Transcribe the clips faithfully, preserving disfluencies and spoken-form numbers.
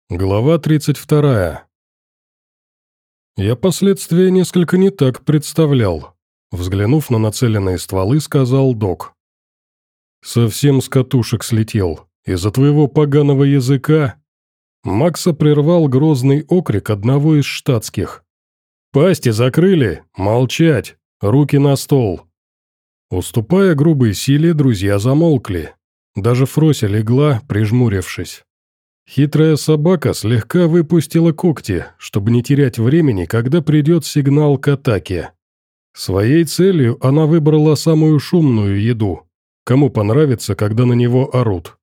Глава тридцать вторая. Я последствия несколько не так представлял. Взглянув на нацеленные стволы, сказал док. «Совсем с катушек слетел. Из-за твоего поганого языка...» Макса прервал грозный окрик одного из штатских. «Пасти закрыли! Молчать! Руки на стол!» Уступая грубой силе, друзья замолкли. Даже Фрося легла, прижмурившись. Хитрая собака слегка выпустила когти, чтобы не терять времени, когда придет сигнал к атаке. Своей целью она выбрала самую шумную еду. Кому понравится, когда на него орут.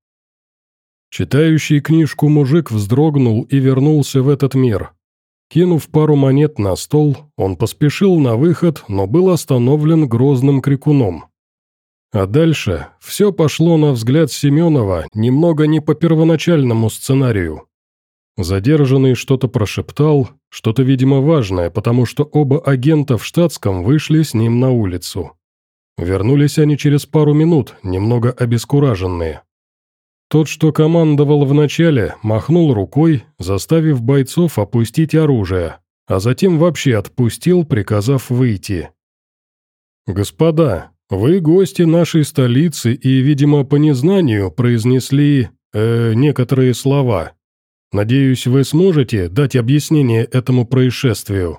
Читающий книжку мужик вздрогнул и вернулся в этот мир. Кинув пару монет на стол, он поспешил на выход, но был остановлен грозным крикуном. А дальше все пошло, на взгляд Семенова, немного не по первоначальному сценарию. Задержанный что-то прошептал, что-то, видимо, важное, потому что оба агента в штатском вышли с ним на улицу. Вернулись они через пару минут, немного обескураженные. Тот, что командовал вначале, махнул рукой, заставив бойцов опустить оружие, а затем вообще отпустил, приказав выйти. «Господа, вы гости нашей столицы и, видимо, по незнанию произнесли э, некоторые слова. Надеюсь, вы сможете дать объяснение этому происшествию».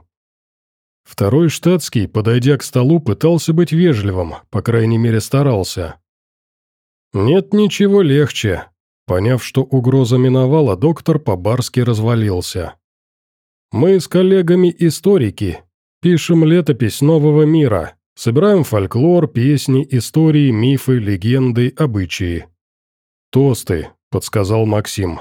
Второй штатский, подойдя к столу, пытался быть вежливым, по крайней мере старался. «Нет ничего легче». Поняв, что угроза миновала, доктор по-барски развалился. «Мы с коллегами-историки пишем летопись нового мира. Собираем фольклор, песни, истории, мифы, легенды, обычаи». «Тосты», — подсказал Максим.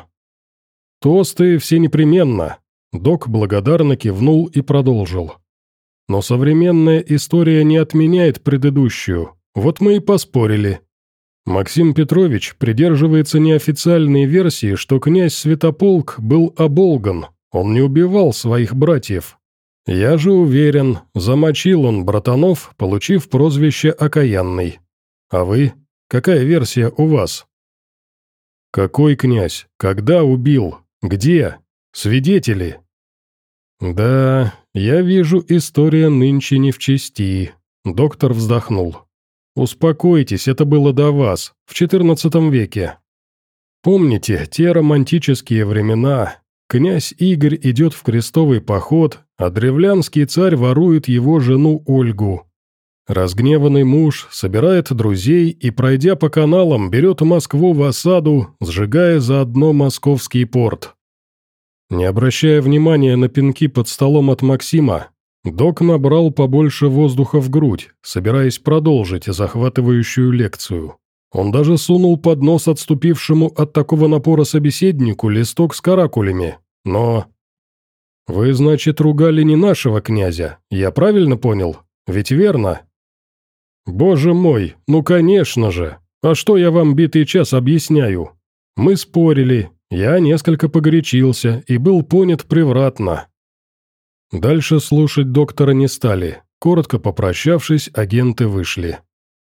«Тосты все непременно», — док благодарно кивнул и продолжил. «Но современная история не отменяет предыдущую, вот мы и поспорили. Максим Петрович придерживается неофициальной версии, что князь Святополк был оболган, он не убивал своих братьев. Я же уверен, замочил он братанов, получив прозвище «Окаянный». А вы? Какая версия у вас?» «Какой князь? Когда убил? Где? Свидетели?» «Да, я вижу, история нынче не в чести», — доктор вздохнул. «Успокойтесь, это было до вас, в четырнадцатом веке. Помните те романтические времена? Князь Игорь идет в крестовый поход, а древлянский царь ворует его жену Ольгу. Разгневанный муж собирает друзей и, пройдя по каналам, берет Москву в осаду, сжигая заодно московский порт». Не обращая внимания на пинки под столом от Максима, док набрал побольше воздуха в грудь, собираясь продолжить захватывающую лекцию. Он даже сунул под нос отступившему от такого напора собеседнику листок с каракулями, но... «Вы, значит, ругали не нашего князя, я правильно понял? Ведь верно?» «Боже мой, ну конечно же! А что я вам битый час объясняю? Мы спорили, я несколько погорячился и был понят превратно». Дальше слушать доктора не стали. Коротко попрощавшись, агенты вышли.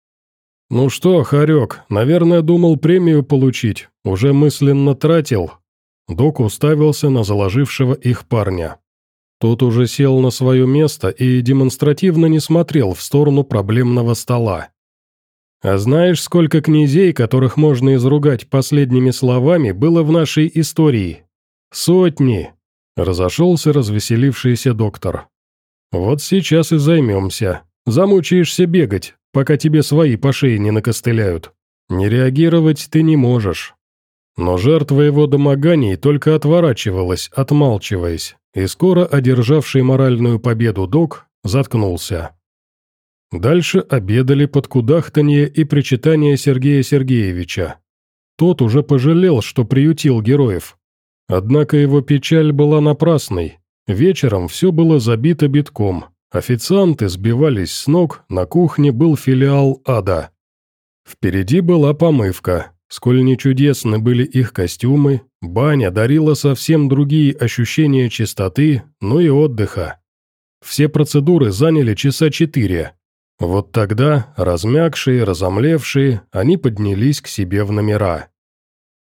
«Ну что, Харек, наверное, думал премию получить. Уже мысленно тратил?» Док уставился на заложившего их парня. Тот уже сел на свое место и демонстративно не смотрел в сторону проблемного стола. «А знаешь, сколько князей, которых можно изругать последними словами, было в нашей истории? Сотни!» Разошелся развеселившийся доктор. «Вот сейчас и займемся. Замучаешься бегать, пока тебе свои по шее не накостыляют. Не реагировать ты не можешь». Но жертва его домоганий только отворачивалась, отмалчиваясь, и скоро одержавший моральную победу док заткнулся. Дальше обедали под кудахтанье и причитание Сергея Сергеевича. Тот уже пожалел, что приютил героев. Однако его печаль была напрасной. Вечером все было забито битком. Официанты сбивались с ног, на кухне был филиал ада. Впереди была помывка. Сколь не чудесны были их костюмы, баня дарила совсем другие ощущения чистоты, но и отдыха. Все процедуры заняли часа четыре. Вот тогда, размягшие, разомлевшие, они поднялись к себе в номера.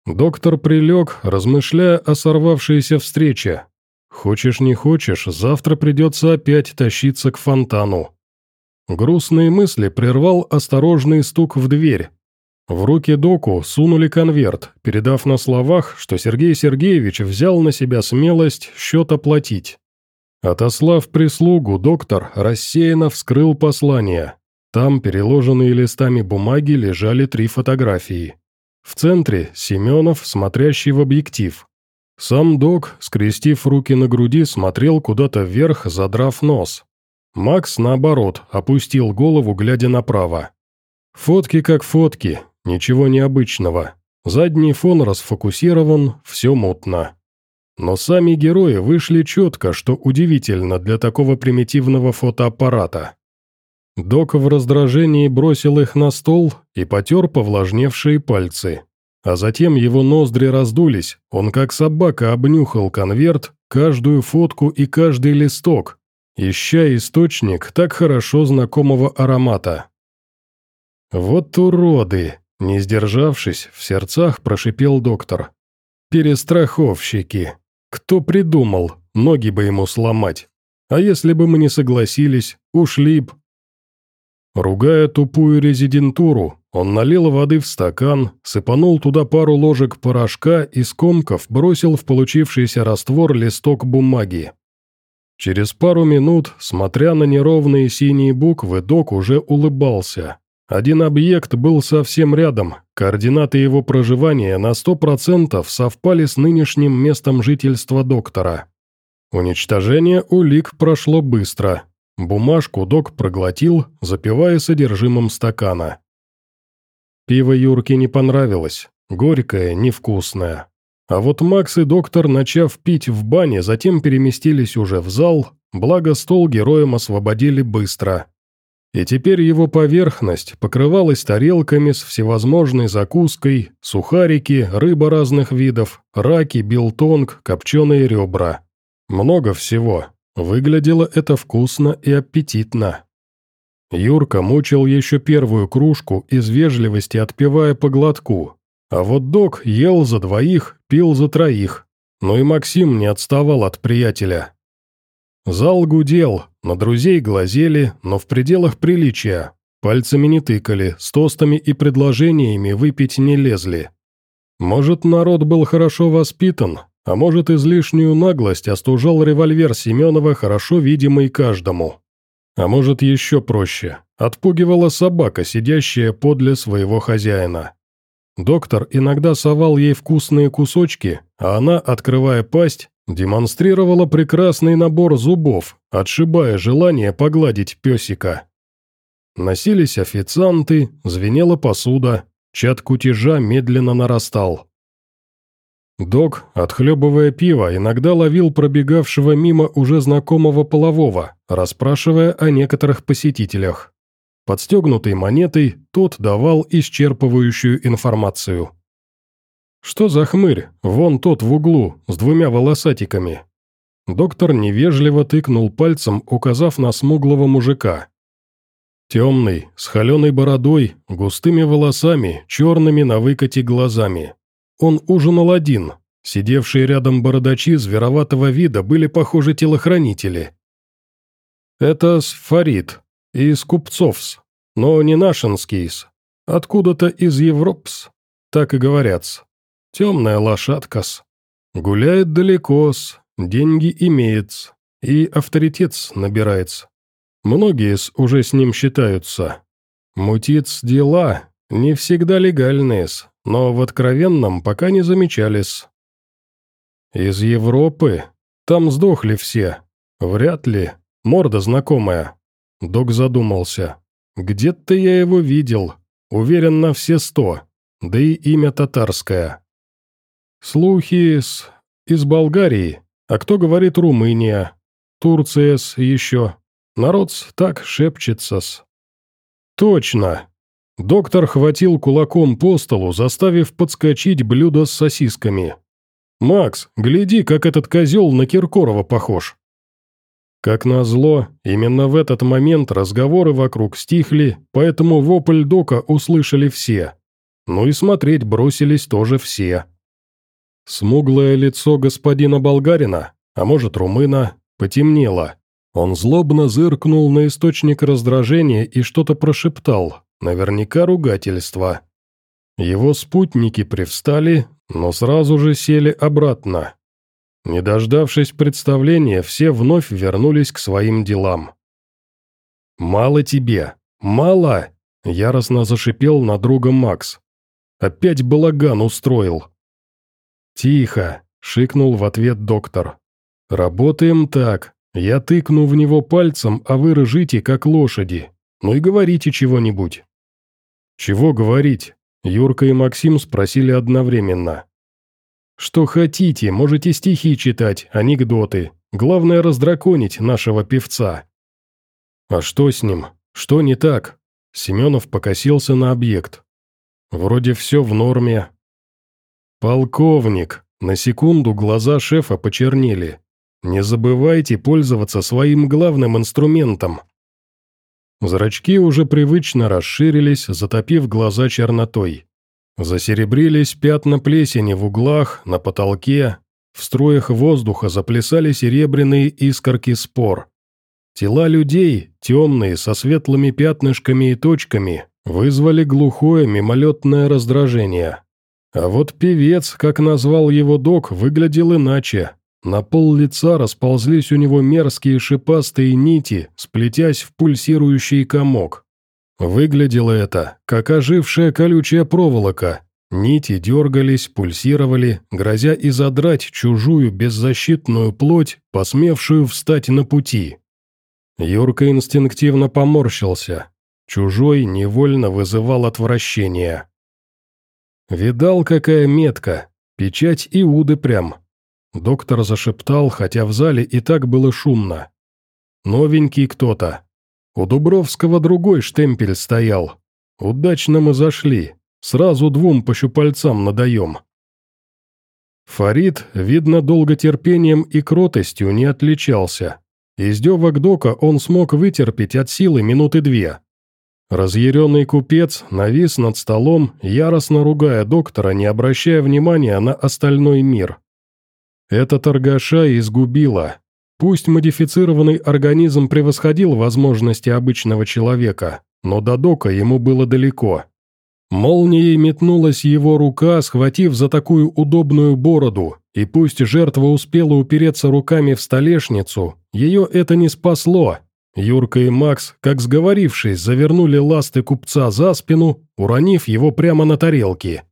Доктор прилег, размышляя о сорвавшейся встрече. Хочешь не хочешь, завтра придется опять тащиться к фонтану. Грустные мысли прервал осторожный стук в дверь. В руки доку сунули конверт, передав на словах, что Сергей Сергеевич взял на себя смелость счет оплатить. Отослав прислугу, доктор рассеянно вскрыл послание. Там, переложенные листами бумаги, лежали три фотографии. В центре Семенов, смотрящий в объектив. Сам док, скрестив руки на груди, смотрел куда-то вверх, задрав нос. Макс, наоборот, опустил голову, глядя направо. Фотки как фотки, ничего необычного. Задний фон расфокусирован, все мутно. Но сами герои вышли четко, что удивительно для такого примитивного фотоаппарата. Док в раздражении бросил их на стол и потер повлажневшие пальцы. А затем его ноздри раздулись, он как собака обнюхал конверт, каждую фотку и каждый листок, ища источник так хорошо знакомого аромата. «Вот уроды!» – не сдержавшись, в сердцах прошипел доктор. «Перестраховщики! Кто придумал, ноги бы ему сломать! А если бы мы не согласились, ушли б!» Ругая тупую резидентуру, он налил воды в стакан, сыпанул туда пару ложек порошка и скомков бросил в получившийся раствор листок бумаги. Через пару минут, смотря на неровные синие буквы, док уже улыбался. Один объект был совсем рядом, координаты его проживания на сто процентов совпали с нынешним местом жительства доктора. Уничтожение улик прошло быстро. Бумажку док проглотил, запивая содержимым стакана. Пиво Юрке не понравилось, горькое, невкусное. А вот Макс и доктор, начав пить в бане, затем переместились уже в зал, благо стол героям освободили быстро. И теперь его поверхность покрывалась тарелками с всевозможной закуской, сухарики, рыба разных видов, раки, билтонг, копченые ребра. Много всего. Выглядело это вкусно и аппетитно. Юрка мучил еще первую кружку, из вежливости отпивая по глотку. А вот док ел за двоих, пил за троих. Но и Максим не отставал от приятеля. Зал гудел, на друзей глазели, но в пределах приличия. Пальцами не тыкали, с тостами и предложениями выпить не лезли. Может, народ был хорошо воспитан, а может, излишнюю наглость остужал револьвер Семенова, хорошо видимый каждому. А может, еще проще, отпугивала собака, сидящая подле своего хозяина. Доктор иногда совал ей вкусные кусочки, а она, открывая пасть, демонстрировала прекрасный набор зубов, отшибая желание погладить песика. Носились официанты, звенела посуда, чад кутежа медленно нарастал. Док, отхлебывая пиво, иногда ловил пробегавшего мимо уже знакомого полового, расспрашивая о некоторых посетителях. Подстегнутый монетой, тот давал исчерпывающую информацию. «Что за хмырь? Вон тот в углу, с двумя волосатиками». Доктор невежливо тыкнул пальцем, указав на смуглого мужика. Темный, с холеной бородой, густыми волосами, черными на выкате глазами. Он ужинал один. Сидевшие рядом бородачи звероватого вида были, похоже, телохранители. «Это Фарид, из купцовс, но не нашинскийс, откуда-то из Европс, так и говорят. Темная лошадка-с. Гуляет далеко-с, деньги имеет, и авторитет набирается. Многие-с уже с ним считаются. Мутит дела, не всегда легальные-с, но в откровенном пока не замечались. Из Европы? Там сдохли все. Вряд ли. Морда знакомая». Док задумался. «Где-то я его видел. Уверен на все сто. Да и имя татарское. Слухи с... из Болгарии. А кто говорит Румыния? Турция-с еще. Народ так шепчется-с». «Точно!» Доктор хватил кулаком по столу, заставив подскочить блюдо с сосисками. «Макс, гляди, как этот козел на Киркорова похож!» Как назло, именно в этот момент разговоры вокруг стихли, поэтому вопль дока услышали все. Ну и смотреть бросились тоже все. Смуглое лицо господина болгарина, а может румына, потемнело. Он злобно зыркнул на источник раздражения и что-то прошептал, наверняка ругательство. Его спутники привстали, но сразу же сели обратно. Не дождавшись представления, все вновь вернулись к своим делам. «Мало тебе! Мало!» – яростно зашипел на друга Макс. «Опять балаган устроил!» «Тихо!» – шикнул в ответ доктор. «Работаем так. Я тыкну в него пальцем, а вы рыжите, как лошади. Ну и говорите чего-нибудь». «Чего говорить?» – Юрка и Максим спросили одновременно. «Что хотите, можете стихи читать, анекдоты. Главное раздраконить нашего певца». «А что с ним? Что не так?» Семенов покосился на объект. «Вроде все в норме». «Полковник!» На секунду глаза шефа почернели. «Не забывайте пользоваться своим главным инструментом». Зрачки уже привычно расширились, затопив глаза чернотой. Засеребрились пятна плесени в углах, на потолке. В струях воздуха заплясали серебряные искорки спор. Тела людей, темные, со светлыми пятнышками и точками, вызвали глухое мимолетное раздражение. А вот певец, как назвал его док, выглядел иначе. На пол лица расползлись у него мерзкие шипастые нити, сплетясь в пульсирующий комок. Выглядело это, как ожившая колючая проволока. Нити дергались, пульсировали, грозя изодрать чужую беззащитную плоть, посмевшую встать на пути. Юрка инстинктивно поморщился. Чужой невольно вызывал отвращение. «Видал, какая метка? Печать Иуды прям». Доктор зашептал, хотя в зале и так было шумно. «Новенький кто-то. У Дубровского другой штемпель стоял. Удачно мы зашли. Сразу двум по щупальцам надаем». Фарид, видно, долготерпением и кротостью не отличался. Издевок дока он смог вытерпеть от силы минуты две. Разъяренный купец навис над столом, яростно ругая доктора, не обращая внимания на остальной мир. Это торгаша изгубило. Пусть модифицированный организм превосходил возможности обычного человека, но до дока ему было далеко. Молнией метнулась его рука, схватив за такую удобную бороду, и пусть жертва успела упереться руками в столешницу, ее это не спасло. Юрка и Макс, как сговорившись, завернули ласты купца за спину, уронив его прямо на тарелки.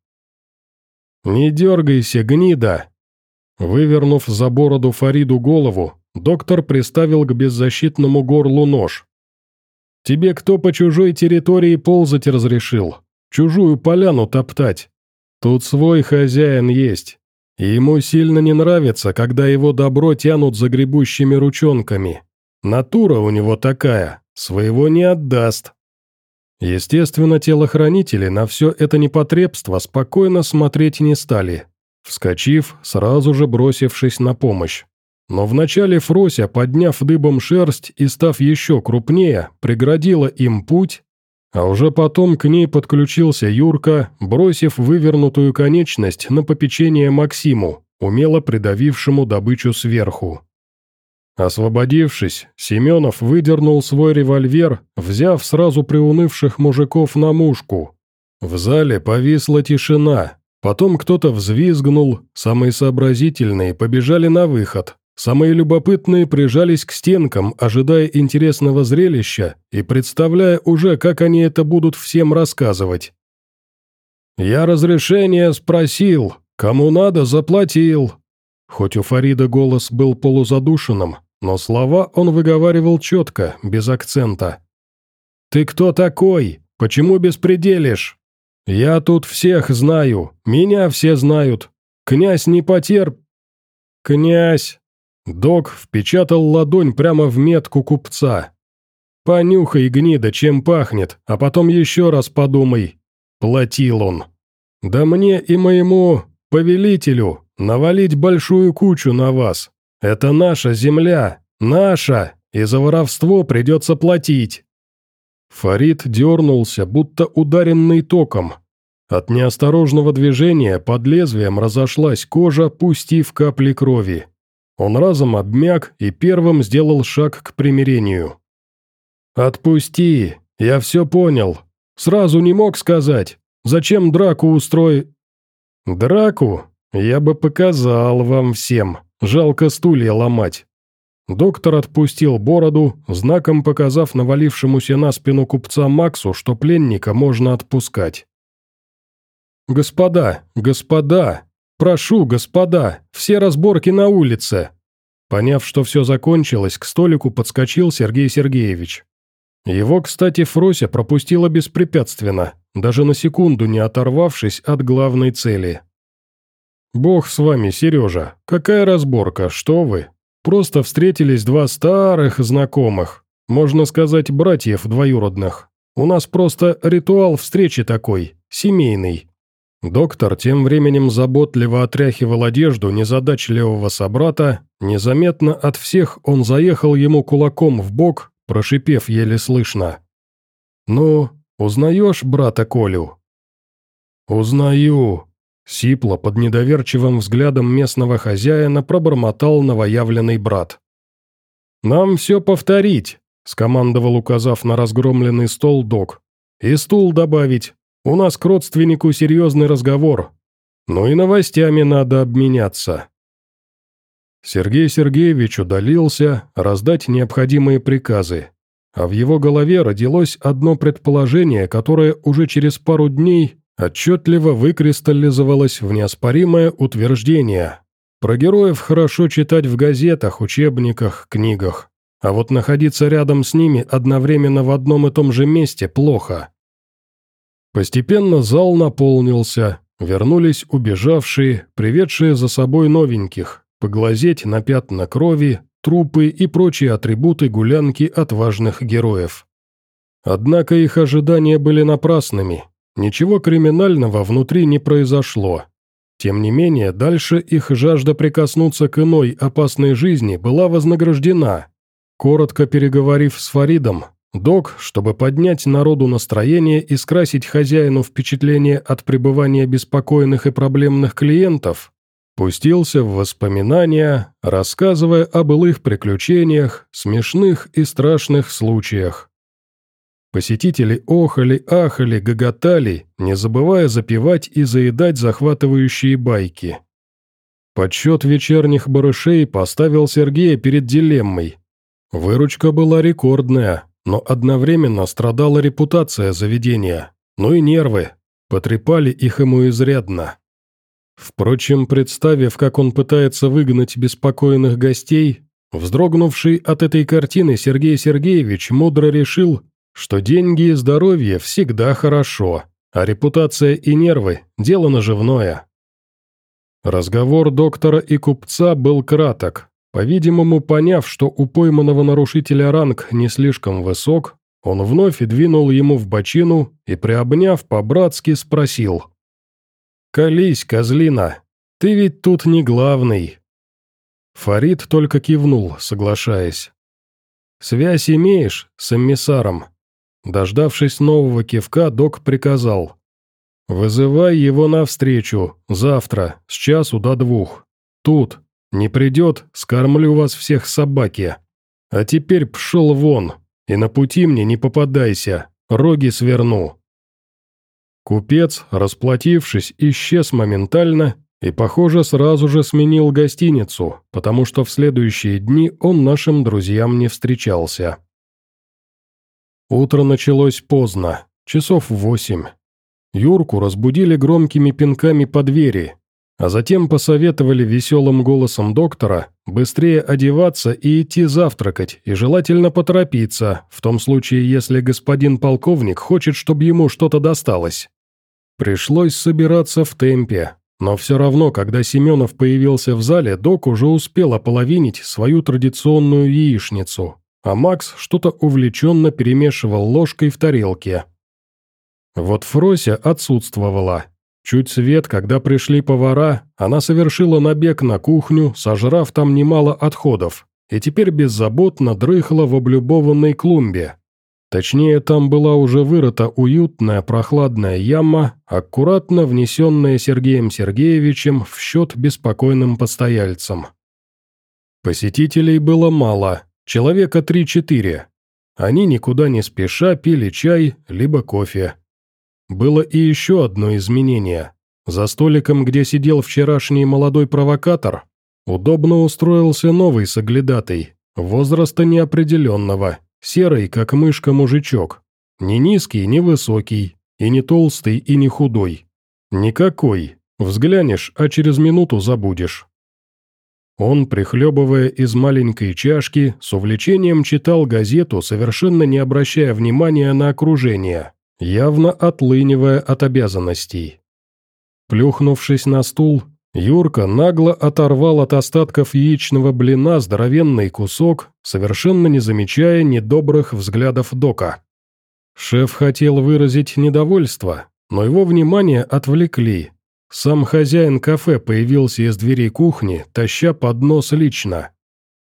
«Не дергайся, гнида!» Вывернув за бороду Фариду голову, доктор приставил к беззащитному горлу нож. «Тебе кто по чужой территории ползать разрешил? Чужую поляну топтать? Тут свой хозяин есть, и ему сильно не нравится, когда его добро тянут загребущими ручонками. Натура у него такая, своего не отдаст». Естественно, телохранители на все это непотребство спокойно смотреть не стали, вскочив, сразу же бросившись на помощь. Но вначале Фрося, подняв дыбом шерсть и став еще крупнее, преградила им путь, а уже потом к ней подключился Юрка, бросив вывернутую конечность на попечение Максиму, умело придавившему добычу сверху. Освободившись, Семенов выдернул свой револьвер, взяв сразу приунывших мужиков на мушку. В зале повисла тишина, потом кто-то взвизгнул, самые сообразительные побежали на выход, самые любопытные прижались к стенкам, ожидая интересного зрелища и представляя уже, как они это будут всем рассказывать. «Я разрешение спросил, кому надо, заплатил». Хоть у Фарида голос был полузадушенным, но слова он выговаривал четко, без акцента. «Ты кто такой? Почему беспределишь? Я тут всех знаю, меня все знают. Князь не потерп...» «Князь!» Док впечатал ладонь прямо в метку купца. «Понюхай, гнида, чем пахнет, а потом еще раз подумай». Платил он. «Да мне и моему повелителю навалить большую кучу на вас. Это наша земля, наша, и за воровство придется платить». Фарид дернулся, будто ударенный током. От неосторожного движения под лезвием разошлась кожа, пустив капли крови. Он разом обмяк и первым сделал шаг к примирению. «Отпусти, я все понял. Сразу не мог сказать. Зачем драку устроить?» «Драку? Я бы показал вам всем. Жалко стулья ломать». Доктор отпустил бороду, знаком показав навалившемуся на спину купца Максу, что пленника можно отпускать. «Господа, господа, прошу, господа, все разборки на улице!» Поняв, что все закончилось, к столику подскочил Сергей Сергеевич. Его, кстати, Фрося пропустила беспрепятственно, даже на секунду не оторвавшись от главной цели. «Бог с вами, Сережа, какая разборка, что вы? Просто встретились два старых знакомых, можно сказать, братьев двоюродных. У нас просто ритуал встречи такой, семейный». Доктор тем временем заботливо отряхивал одежду незадачливого собрата, незаметно от всех он заехал ему кулаком в бок, прошипев еле слышно. «Ну, узнаешь брата Колю?» «Узнаю», — сипло под недоверчивым взглядом местного хозяина пробормотал новоявленный брат. «Нам все повторить», — скомандовал, указав на разгромленный стол док. «И стул добавить. У нас к родственнику серьезный разговор. Ну и новостями надо обменяться». Сергей Сергеевич удалился раздать необходимые приказы, а в его голове родилось одно предположение, которое уже через пару дней отчетливо выкристаллизовалось в неоспоримое утверждение. Про героев хорошо читать в газетах, учебниках, книгах, а вот находиться рядом с ними одновременно в одном и том же месте плохо. Постепенно зал наполнился, вернулись убежавшие, приведшие за собой новеньких, поглазеть на пятна крови, трупы и прочие атрибуты гулянки отважных героев. Однако их ожидания были напрасными, ничего криминального внутри не произошло. Тем не менее, дальше их жажда прикоснуться к иной опасной жизни была вознаграждена. Коротко переговорив с Фаридом, док, чтобы поднять народу настроение и скрасить хозяину впечатление от пребывания беспокойных и проблемных клиентов, пустился в воспоминания, рассказывая о былых приключениях, смешных и страшных случаях. Посетители охали, ахали, гоготали, не забывая запевать и заедать захватывающие байки. Подсчет вечерних барышей поставил Сергея перед дилеммой. Выручка была рекордная, но одновременно страдала репутация заведения, ну и нервы, потрепали их ему изрядно. Впрочем, представив, как он пытается выгнать беспокойных гостей, вздрогнувший от этой картины Сергей Сергеевич мудро решил, что деньги и здоровье всегда хорошо, а репутация и нервы – дело наживное. Разговор доктора и купца был краток. По-видимому, поняв, что у пойманного нарушителя ранг не слишком высок, он вновь двинул ему в бочину и, приобняв по-братски, спросил: «Колись, козлина, ты ведь тут не главный». Фарид только кивнул, соглашаясь. «Связь имеешь с эмиссаром?» Дождавшись нового кивка, док приказал: «Вызывай его навстречу, завтра, с часу до двух. Тут. Не придет, скормлю вас всех собаке. А теперь пшел вон, и на пути мне не попадайся, роги сверну». Купец, расплатившись, исчез моментально и, похоже, сразу же сменил гостиницу, потому что в следующие дни он нашим друзьям не встречался. Утро началось поздно, часов в восемь. Юрку разбудили громкими пинками по двери, а затем посоветовали веселым голосом доктора быстрее одеваться и идти завтракать, и желательно поторопиться, в том случае, если господин полковник хочет, чтобы ему что-то досталось. Пришлось собираться в темпе, но все равно, когда Семенов появился в зале, док уже успел ополовинить свою традиционную яичницу, а Макс что-то увлеченно перемешивал ложкой в тарелке. Вот Фрося отсутствовала. Чуть свет, когда пришли повара, она совершила набег на кухню, сожрав там немало отходов, и теперь беззаботно дрыхла в облюбованной клумбе. Точнее, там была уже вырыта уютная прохладная яма, аккуратно внесенная Сергеем Сергеевичем в счет беспокойным постояльцам. Посетителей было мало, человека три-четыре. Они никуда не спеша пили чай, либо кофе. Было и еще одно изменение. За столиком, где сидел вчерашний молодой провокатор, удобно устроился новый соглядатый, возраста неопределенного, серый, как мышка мужичок. Не низкий, не высокий, и не толстый, и не худой. Никакой. Взглянешь, а через минуту забудешь. Он, прихлебывая из маленькой чашки, с увлечением читал газету, совершенно не обращая внимания на окружение, явно отлынивая от обязанностей. Плюхнувшись на стул, Юрка нагло оторвал от остатков яичного блина здоровенный кусок, совершенно не замечая недобрых взглядов Дока. Шеф хотел выразить недовольство, но его внимание отвлекли. Сам хозяин кафе появился из дверей кухни, таща поднос лично.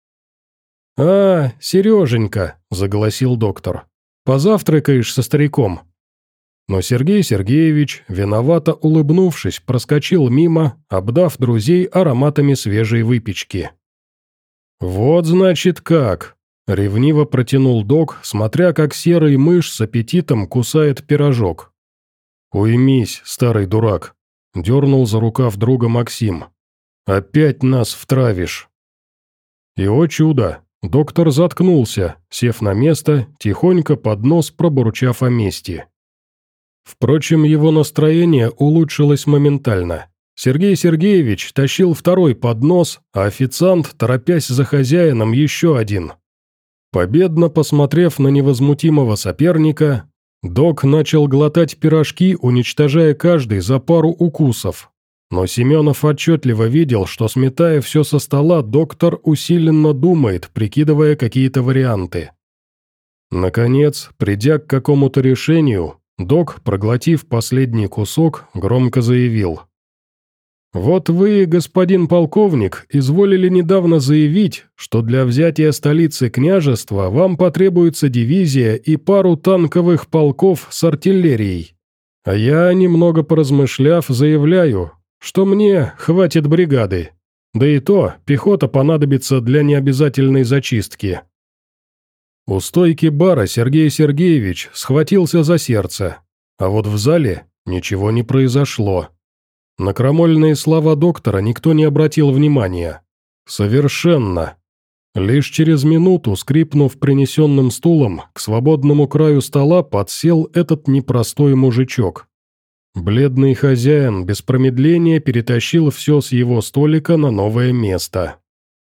«А, Сереженька», — заголосил доктор, — «позавтракаешь со стариком?» Но Сергей Сергеевич, виновато улыбнувшись, проскочил мимо, обдав друзей ароматами свежей выпечки. «Вот значит как!» — ревниво протянул док, смотря как серый мышь с аппетитом кусает пирожок. «Уймись, старый дурак!» — дернул за рукав друга Максим. «Опять нас втравишь!» И, о чудо, доктор заткнулся, сев на место, тихонько под нос пробурчав о мести. Впрочем, его настроение улучшилось моментально. Сергей Сергеевич тащил второй поднос, а официант, торопясь за хозяином, еще один. Победно посмотрев на невозмутимого соперника, док начал глотать пирожки, уничтожая каждый за пару укусов. Но Семенов отчетливо видел, что, сметая все со стола, доктор усиленно думает, прикидывая какие-то варианты. Наконец, придя к какому-то решению, док, проглотив последний кусок, громко заявил. «Вот вы, господин полковник, изволили недавно заявить, что для взятия столицы княжества вам потребуется дивизия и пару танковых полков с артиллерией. А я, немного поразмышляв, заявляю, что мне хватит бригады. Да и то, пехота понадобится для необязательной зачистки». У стойки бара Сергей Сергеевич схватился за сердце, а вот в зале ничего не произошло. На крамольные слова доктора никто не обратил внимания. Совершенно. Лишь через минуту, скрипнув принесенным стулом, к свободному краю стола подсел этот непростой мужичок. Бледный хозяин без промедления перетащил все с его столика на новое место.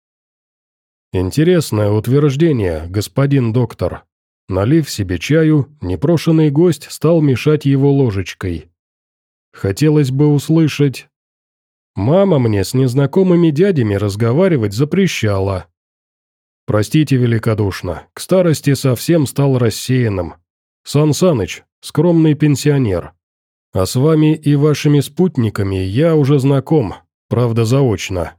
«Интересное утверждение, господин доктор». Налив себе чаю, непрошенный гость стал мешать его ложечкой. «Хотелось бы услышать...» «Мама мне с незнакомыми дядями разговаривать запрещала». «Простите великодушно, к старости совсем стал рассеянным. Сан Саныч, скромный пенсионер. А с вами и вашими спутниками я уже знаком, правда заочно».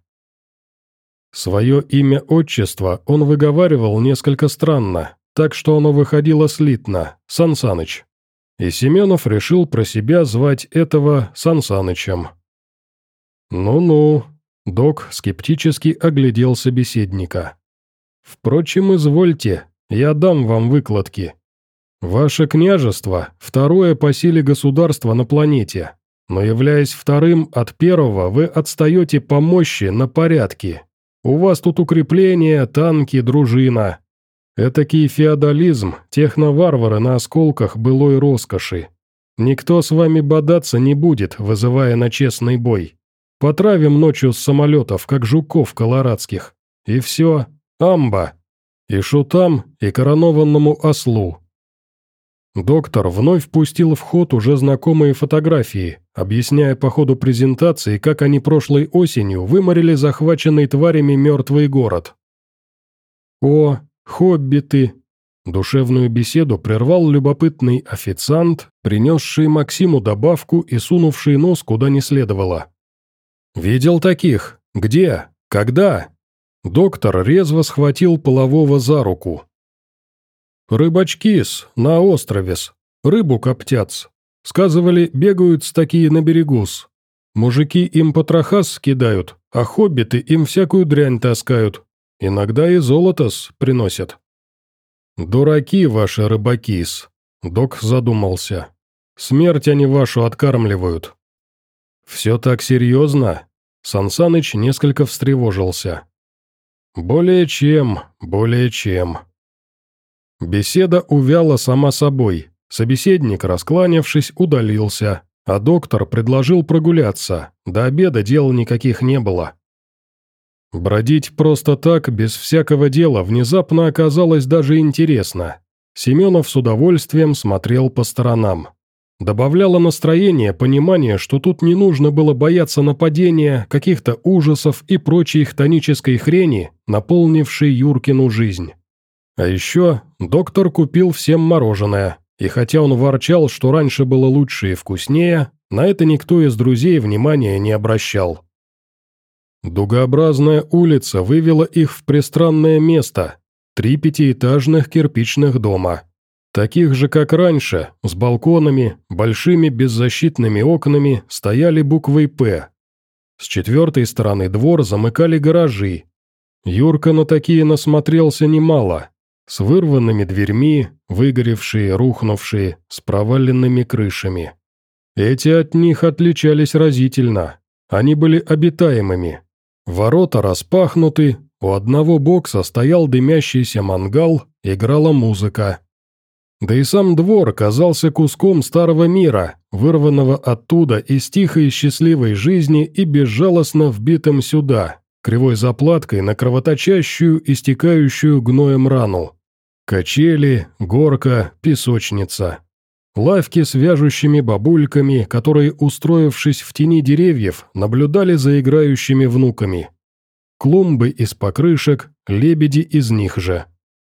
Свое имя-отчество он выговаривал несколько странно, так что оно выходило слитно, Сан Саныч. И Семенов решил про себя звать этого Сан Санычем. «Ну-ну», — док скептически оглядел собеседника. «Впрочем, извольте, я дам вам выкладки. Ваше княжество – второе по силе государства на планете, но являясь вторым от первого, вы отстаете по мощи на порядки. У вас тут укрепления, танки, дружина. Этакий феодализм, техноварвары на осколках былой роскоши. Никто с вами бодаться не будет, вызывая на честный бой. Потравим ночью с самолетов, как жуков колорадских. И все, амба. И шутам, и коронованному ослу». Доктор вновь пустил в ход уже знакомые фотографии, объясняя по ходу презентации, как они прошлой осенью выморили захваченный тварями мертвый город. «О, хоббиты!» Душевную беседу прервал любопытный официант, принесший Максиму добавку и сунувший нос куда не следовало. «Видел таких? Где? Когда?» Доктор резво схватил полового за руку. «Рыбачки-с, на острове-с, рыбу коптят-с. Сказывали, бегают-с такие на берегу-с. Мужики им потрохас скидают, а хоббиты им всякую дрянь таскают. Иногда и золото-с приносят». «Дураки ваши рыбаки-с», — док задумался. «Смерть они вашу откармливают». «Все так серьезно?» Сансаныч несколько встревожился. «Более чем, более чем». Беседа увяла сама собой. Собеседник, раскланявшись, удалился, а доктор предложил прогуляться. До обеда дел никаких не было. Бродить просто так, без всякого дела, внезапно оказалось даже интересно. Семенов с удовольствием смотрел по сторонам. Добавляло настроение понимание, что тут не нужно было бояться нападения, каких-то ужасов и прочей хтонической хрени, наполнившей Юркину жизнь. А еще доктор купил всем мороженое, и хотя он ворчал, что раньше было лучше и вкуснее, на это никто из друзей внимания не обращал. Дугообразная улица вывела их в пристранное место – три пятиэтажных кирпичных дома. Таких же, как раньше, с балконами, большими беззащитными окнами, стояли буквой «П». С четвертой стороны двор замыкали гаражи. Юрка на такие насмотрелся немало. С вырванными дверьми, выгоревшие, рухнувшие, с проваленными крышами. Эти от них отличались разительно. Они были обитаемыми. Ворота распахнуты, у одного бокса стоял дымящийся мангал, играла музыка. Да и сам двор казался куском старого мира, вырванного оттуда из тихой и счастливой жизни и безжалостно вбитым сюда, кривой заплаткой на кровоточащую, истекающую гноем рану. Качели, горка, песочница. Лавки с вяжущими бабульками, которые, устроившись в тени деревьев, наблюдали за играющими внуками. Клумбы из покрышек, лебеди из них же.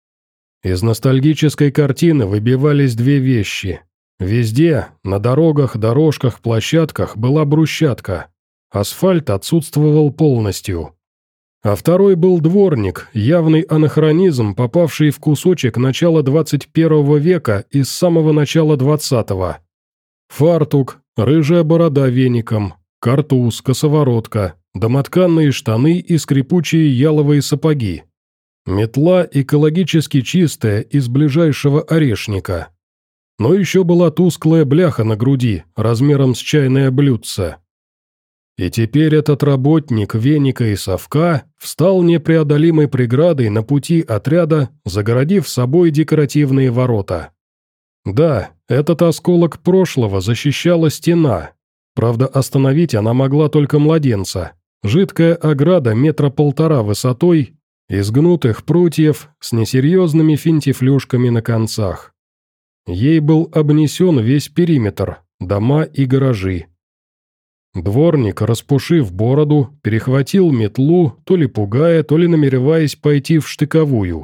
Из ностальгической картины выбивались две вещи. Везде, на дорогах, дорожках, площадках, была брусчатка. Асфальт отсутствовал полностью. А второй был дворник, явный анахронизм, попавший в кусочек начала двадцать первого века из самого начала двадцатого. Фартук, рыжая борода веником, картуз, косоворотка, домотканные штаны и скрипучие яловые сапоги. Метла экологически чистая из ближайшего орешника. Но еще была тусклая бляха на груди, размером с чайное блюдце. И теперь этот работник веника и совка встал непреодолимой преградой на пути отряда, загородив собой декоративные ворота. Да, этот осколок прошлого защищала стена. Правда, остановить она могла только младенца. Жидкая ограда метра полтора высотой, из гнутых прутьев с несерьезными финтифлюшками на концах. Ей был обнесен весь периметр, дома и гаражи. Дворник, распушив бороду, перехватил метлу, то ли пугая, то ли намереваясь пойти в штыковую.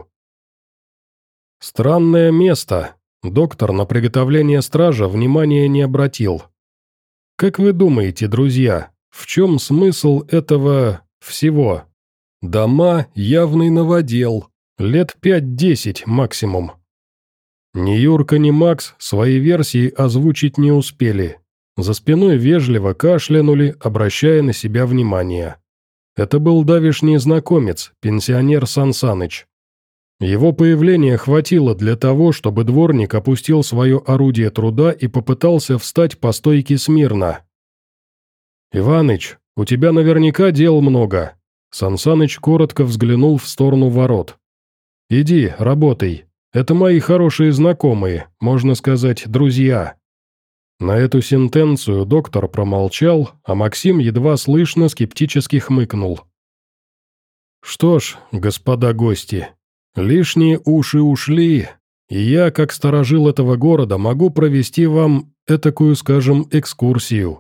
Странное место. Доктор на приготовление стража внимания не обратил. Как вы думаете, друзья, в чем смысл этого всего? Дома явный новодел, лет пять-десять максимум. Ни Юрка, ни Макс свои версии озвучить не успели. За спиной вежливо кашлянули, обращая на себя внимание. Это был давишний знакомец, пенсионер Сансаныч. Его появление хватило для того, чтобы дворник опустил свое орудие труда и попытался встать по стойке смирно. «Иваныч, у тебя наверняка дел много». Сансаныч коротко взглянул в сторону ворот. «Иди, работай. Это мои хорошие знакомые, можно сказать, друзья». На эту сентенцию доктор промолчал, а Максим едва слышно скептически хмыкнул. «Что ж, господа гости, лишние уши ушли, и я, как сторожил этого города, могу провести вам этакую, скажем, экскурсию».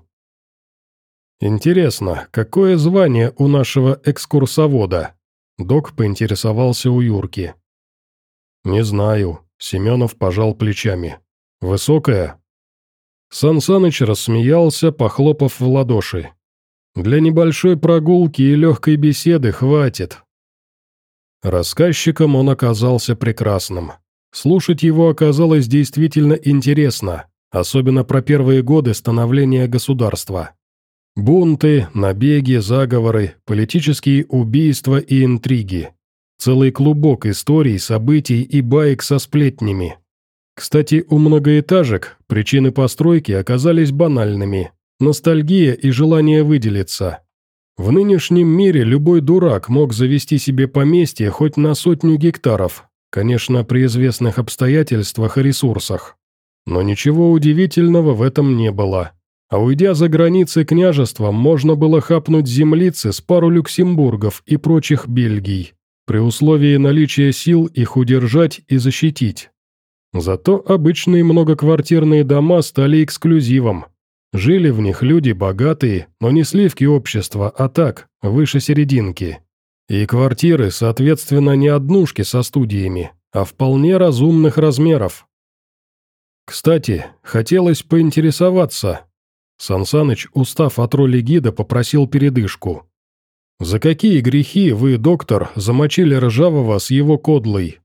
«Интересно, какое звание у нашего экскурсовода?» Док поинтересовался у Юрки. «Не знаю», — Семенов пожал плечами. «Высокое?» Сансаныч рассмеялся, похлопав в ладоши. «Для небольшой прогулки и легкой беседы хватит». Рассказчиком он оказался прекрасным. Слушать его оказалось действительно интересно, особенно про первые годы становления государства. Бунты, набеги, заговоры, политические убийства и интриги. Целый клубок историй, событий и баек со сплетнями. Кстати, у многоэтажек причины постройки оказались банальными. Ностальгия и желание выделиться. В нынешнем мире любой дурак мог завести себе поместье хоть на сотню гектаров, конечно, при известных обстоятельствах и ресурсах. Но ничего удивительного в этом не было. А уйдя за границы княжества, можно было хапнуть землицы с пару Люксембургов и прочих Бельгий, при условии наличия сил их удержать и защитить. Зато обычные многоквартирные дома стали эксклюзивом. Жили в них люди богатые, но не сливки общества, а так, выше серединки. И квартиры, соответственно, не однушки со студиями, а вполне разумных размеров. Кстати, хотелось поинтересоваться. Сансаныч, устав от роли гида, попросил передышку. «За какие грехи вы, доктор, замочили Ржавого с его кодлой?»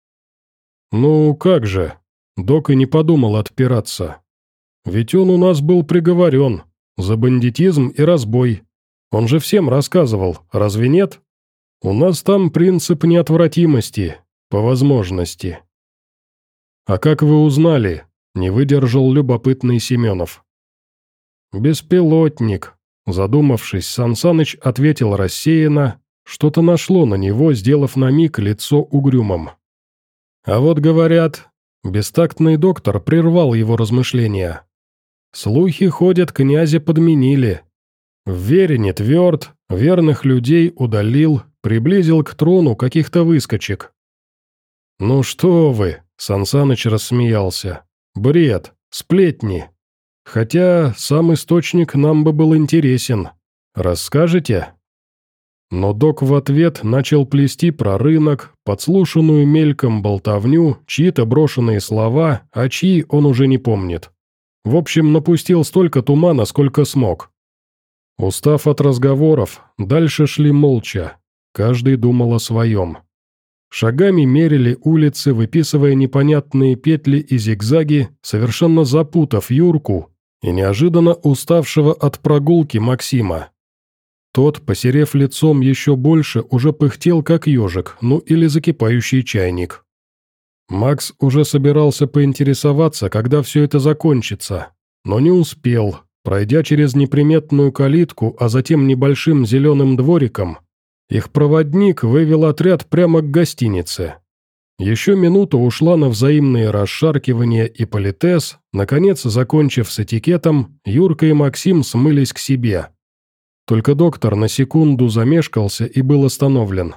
«Ну, как же?» Док и не подумал отпираться. «Ведь он у нас был приговорен. За бандитизм и разбой. Он же всем рассказывал, разве нет? У нас там принцип неотвратимости, по возможности». «А как вы узнали?» – не выдержал любопытный Семенов. «Беспилотник», – задумавшись, Сансаныч ответил рассеянно, что-то нашло на него, сделав на миг лицо угрюмым. «А вот говорят...» – бестактный доктор прервал его размышления. «Слухи ходят, князя подменили. В вере не тверд, верных людей удалил, приблизил к трону каких-то выскочек». «Ну что вы!» – Сансаныч рассмеялся. «Бред, сплетни. Хотя сам источник нам бы был интересен. Расскажете?» Но док в ответ начал плести про рынок, подслушанную мельком болтовню, чьи-то брошенные слова, а чьи он уже не помнит. В общем, напустил столько тумана, сколько смог. Устав от разговоров, дальше шли молча. Каждый думал о своем. Шагами мерили улицы, выписывая непонятные петли и зигзаги, совершенно запутав Юрку и неожиданно уставшего от прогулки Максима. Тот, посерев лицом еще больше, уже пыхтел как ежик, ну или закипающий чайник. Макс уже собирался поинтересоваться, когда все это закончится, но не успел. Пройдя через неприметную калитку, а затем небольшим зеленым двориком, их проводник вывел отряд прямо к гостинице. Еще минута ушла на взаимные расшаркивания и политес, наконец, закончив с этикетом, Юрка и Максим смылись к себе. Только доктор на секунду замешкался и был остановлен.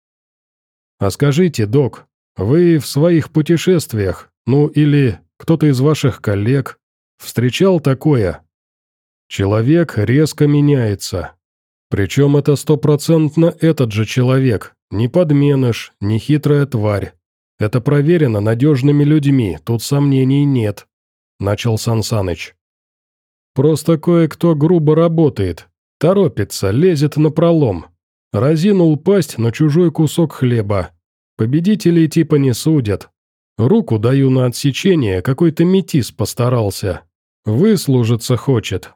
«А скажите, док, вы в своих путешествиях, ну или кто-то из ваших коллег, встречал такое? Человек резко меняется. Причем это стопроцентно этот же человек, не подменыш, не хитрая тварь. Это проверено надежными людьми, тут сомнений нет», – начал Сансаныч. «Просто кое-кто грубо работает, торопится, лезет напролом. Разинул пасть на чужой кусок хлеба. Победителей типа не судят. Руку даю на отсечение, какой-то метис постарался. Выслужиться хочет».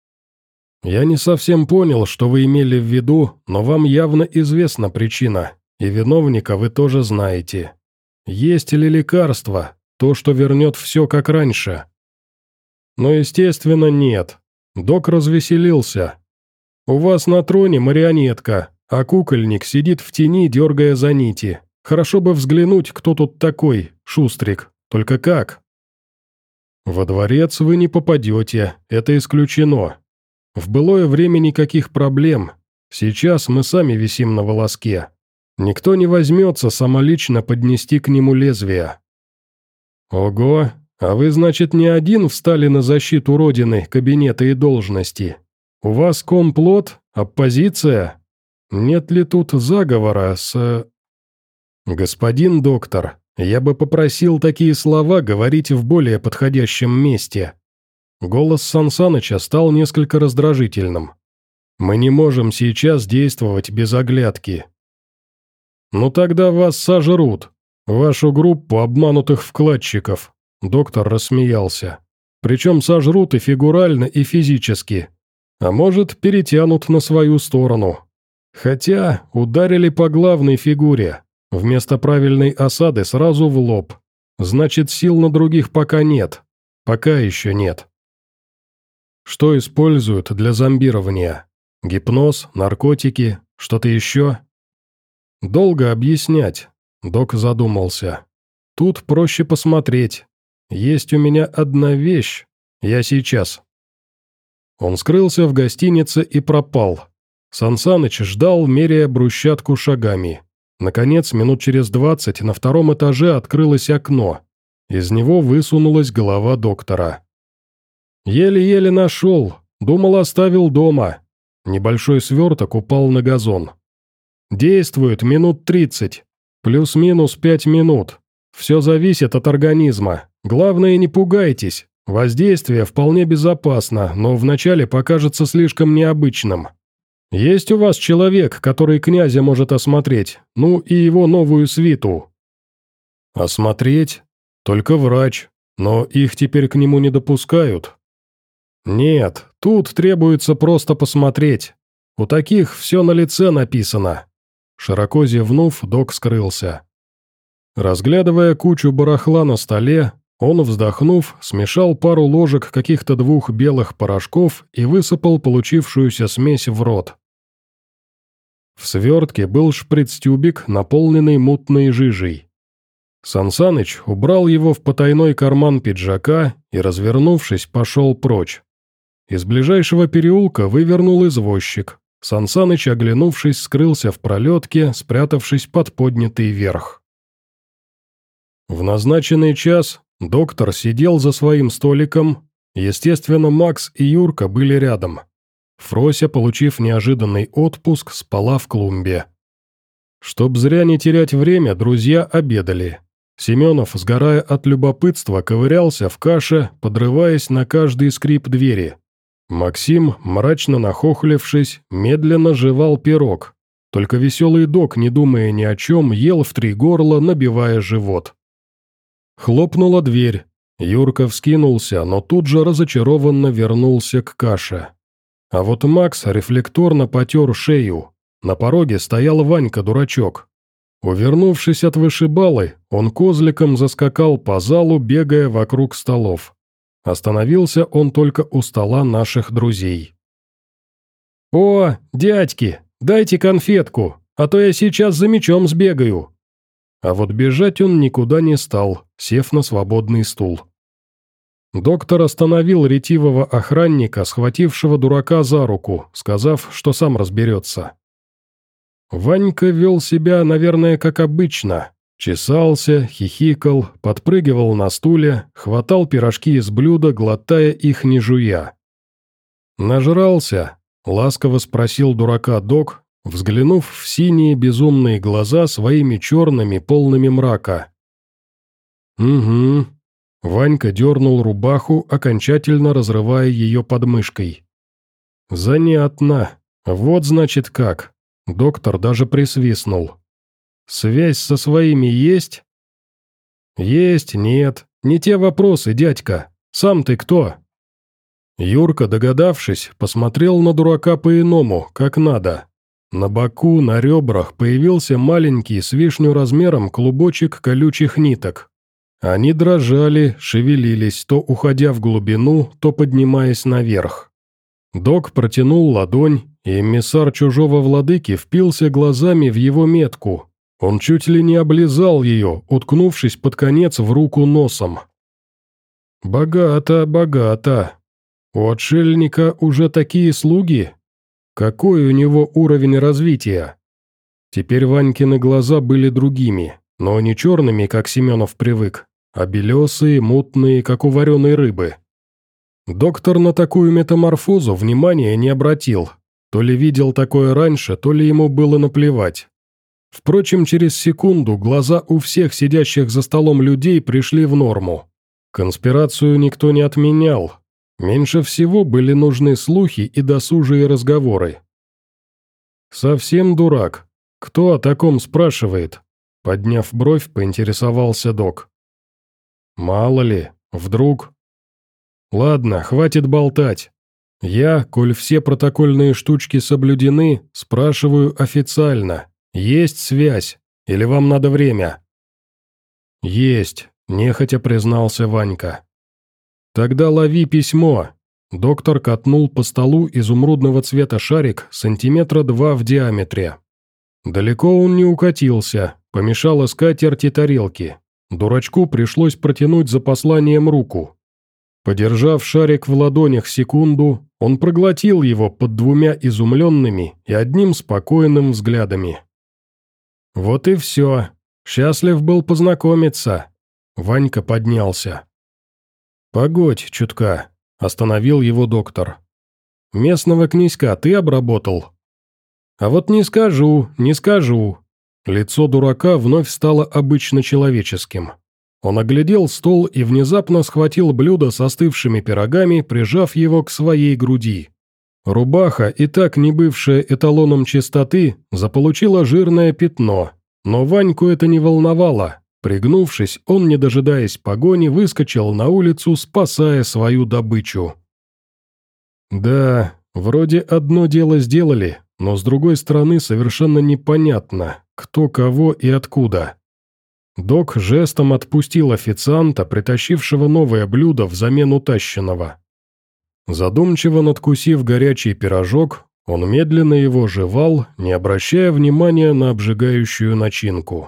«Я не совсем понял, что вы имели в виду, но вам явно известна причина, и виновника вы тоже знаете. Есть ли лекарство, то, что вернет все как раньше?» «Ну, естественно, нет. Док развеселился. У вас на троне марионетка, а кукольник сидит в тени, дергая за нити. Хорошо бы взглянуть, кто тут такой, шустрик. Только как?» «Во дворец вы не попадете, это исключено. В былое время никаких проблем. Сейчас мы сами висим на волоске. Никто не возьмется самолично поднести к нему лезвие». «Ого, а вы, значит, не один встали на защиту Родины, кабинета и должности? У вас комплот, оппозиция? Нет ли тут заговора с...» «Господин доктор, я бы попросил такие слова говорить в более подходящем месте». Голос Сансаныча стал несколько раздражительным. «Мы не можем сейчас действовать без оглядки». «Ну тогда вас сожрут. «Вашу группу обманутых вкладчиков», — доктор рассмеялся. «Причем сожрут и фигурально, и физически. А может, перетянут на свою сторону. Хотя ударили по главной фигуре. Вместо правильной осады сразу в лоб. Значит, сил на других пока нет. Пока еще нет». «Что используют для зомбирования? Гипноз, наркотики, что-то еще?» «Долго объяснять», — док задумался. «Тут проще посмотреть. Есть у меня одна вещь. Я сейчас». Он скрылся в гостинице и пропал. Сансаныч ждал, меряя брусчатку шагами. Наконец, минут через двадцать на втором этаже открылось окно. Из него высунулась голова доктора. «Еле-еле нашел. Думал, оставил дома». Небольшой сверток упал на газон. «Действует минут тридцать. Плюс-минус пять минут. Все зависит от организма. Главное, не пугайтесь. Воздействие вполне безопасно, но вначале покажется слишком необычным. Есть у вас человек, который князя может осмотреть, ну и его новую свиту?» «Осмотреть? Только врач. Но их теперь к нему не допускают». «Нет, тут требуется просто посмотреть. У таких все на лице написано». Широко зевнув, док скрылся. Разглядывая кучу барахла на столе, он, вздохнув, смешал пару ложек каких-то двух белых порошков и высыпал получившуюся смесь в рот. В свертке был шприц-тюбик, наполненный мутной жижей. Сансаныч убрал его в потайной карман пиджака и, развернувшись, пошел прочь. Из ближайшего переулка вывернул извозчик. Сансаныч, оглянувшись, скрылся в пролетке, спрятавшись под поднятый верх. В назначенный час доктор сидел за своим столиком. Естественно, Макс и Юрка были рядом. Фрося, получив неожиданный отпуск, спала в клумбе. Чтоб зря не терять время, друзья обедали. Семенов, сгорая от любопытства, ковырялся в каше, подрываясь на каждый скрип двери. Максим, мрачно нахохлившись, медленно жевал пирог. Только веселый док, не думая ни о чем, ел в три горла, набивая живот. Хлопнула дверь. Юрка вскинулся, но тут же разочарованно вернулся к каше. А вот Макс рефлекторно потер шею. На пороге стоял Ванька-дурачок. Увернувшись от вышибалы, он козликом заскакал по залу, бегая вокруг столов. Остановился он только у стола наших друзей. «О, дядьки, дайте конфетку, а то я сейчас за мечом сбегаю». А вот бежать он никуда не стал, сев на свободный стул. Доктор остановил ретивого охранника, схватившего дурака за руку, сказав, что сам разберется. Ванька вел себя, наверное, как обычно. Чесался, хихикал, подпрыгивал на стуле, хватал пирожки из блюда, глотая их не жуя. «Нажрался?» — ласково спросил дурака док, взглянув в синие безумные глаза своими черными, полными мрака. «Угу». Ванька дернул рубаху, окончательно разрывая ее подмышкой. «Занятно. Вот значит как». Доктор даже присвистнул. «Связь со своими есть?» «Есть, нет. Не те вопросы, дядька. Сам ты кто?» Юрка, догадавшись, посмотрел на дурака по-иному, как надо. На боку, на ребрах появился маленький с вишню размером клубочек колючих ниток. Они дрожали, шевелились, то уходя в глубину, то поднимаясь наверх. Док протянул ладонь, и эмиссар чужого владыки впился глазами в его метку. Он чуть ли не облизал ее, уткнувшись под конец в руку носом. «Богато, богато. У отшельника уже такие слуги? Какой у него уровень развития?» Теперь Ванькины глаза были другими, но не черными, как Семенов привык, а белесые, мутные, как у вареной рыбы. Доктор на такую метаморфозу внимания не обратил. То ли видел такое раньше, то ли ему было наплевать. Впрочем, через секунду глаза у всех сидящих за столом людей пришли в норму. Конспирацию никто не отменял. Меньше всего были нужны слухи и досужие разговоры. «Совсем дурак. Кто о таком спрашивает?» Подняв бровь, поинтересовался док. «Мало ли, вдруг...» «Ладно, хватит болтать. Я, коль все протокольные штучки соблюдены, спрашиваю официально, есть связь, или вам надо время?» «Есть», — нехотя признался Ванька. «Тогда лови письмо». Доктор катнул по столу изумрудного цвета шарик сантиметра два в диаметре. Далеко он не укатился, помешала скатерть и тарелки. Дурачку пришлось протянуть за посланием руку. Подержав шарик в ладонях секунду, он проглотил его под двумя изумленными и одним спокойным взглядами. «Вот и все. Счастлив был познакомиться». Ванька поднялся. «Погодь чутка», — остановил его доктор. «Местного князька ты обработал?» «А вот не скажу, не скажу». Лицо дурака вновь стало обычно человеческим. Он оглядел стол и внезапно схватил блюдо с остывшими пирогами, прижав его к своей груди. Рубаха, и так не бывшая эталоном чистоты, заполучила жирное пятно, но Ваньку это не волновало. Пригнувшись, он, не дожидаясь погони, выскочил на улицу, спасая свою добычу. Да, вроде одно дело сделали, но с другой стороны совершенно непонятно, кто кого и откуда. Док жестом отпустил официанта, притащившего новое блюдо взамен утащенного. Задумчиво надкусив горячий пирожок, он медленно его жевал, не обращая внимания на обжигающую начинку.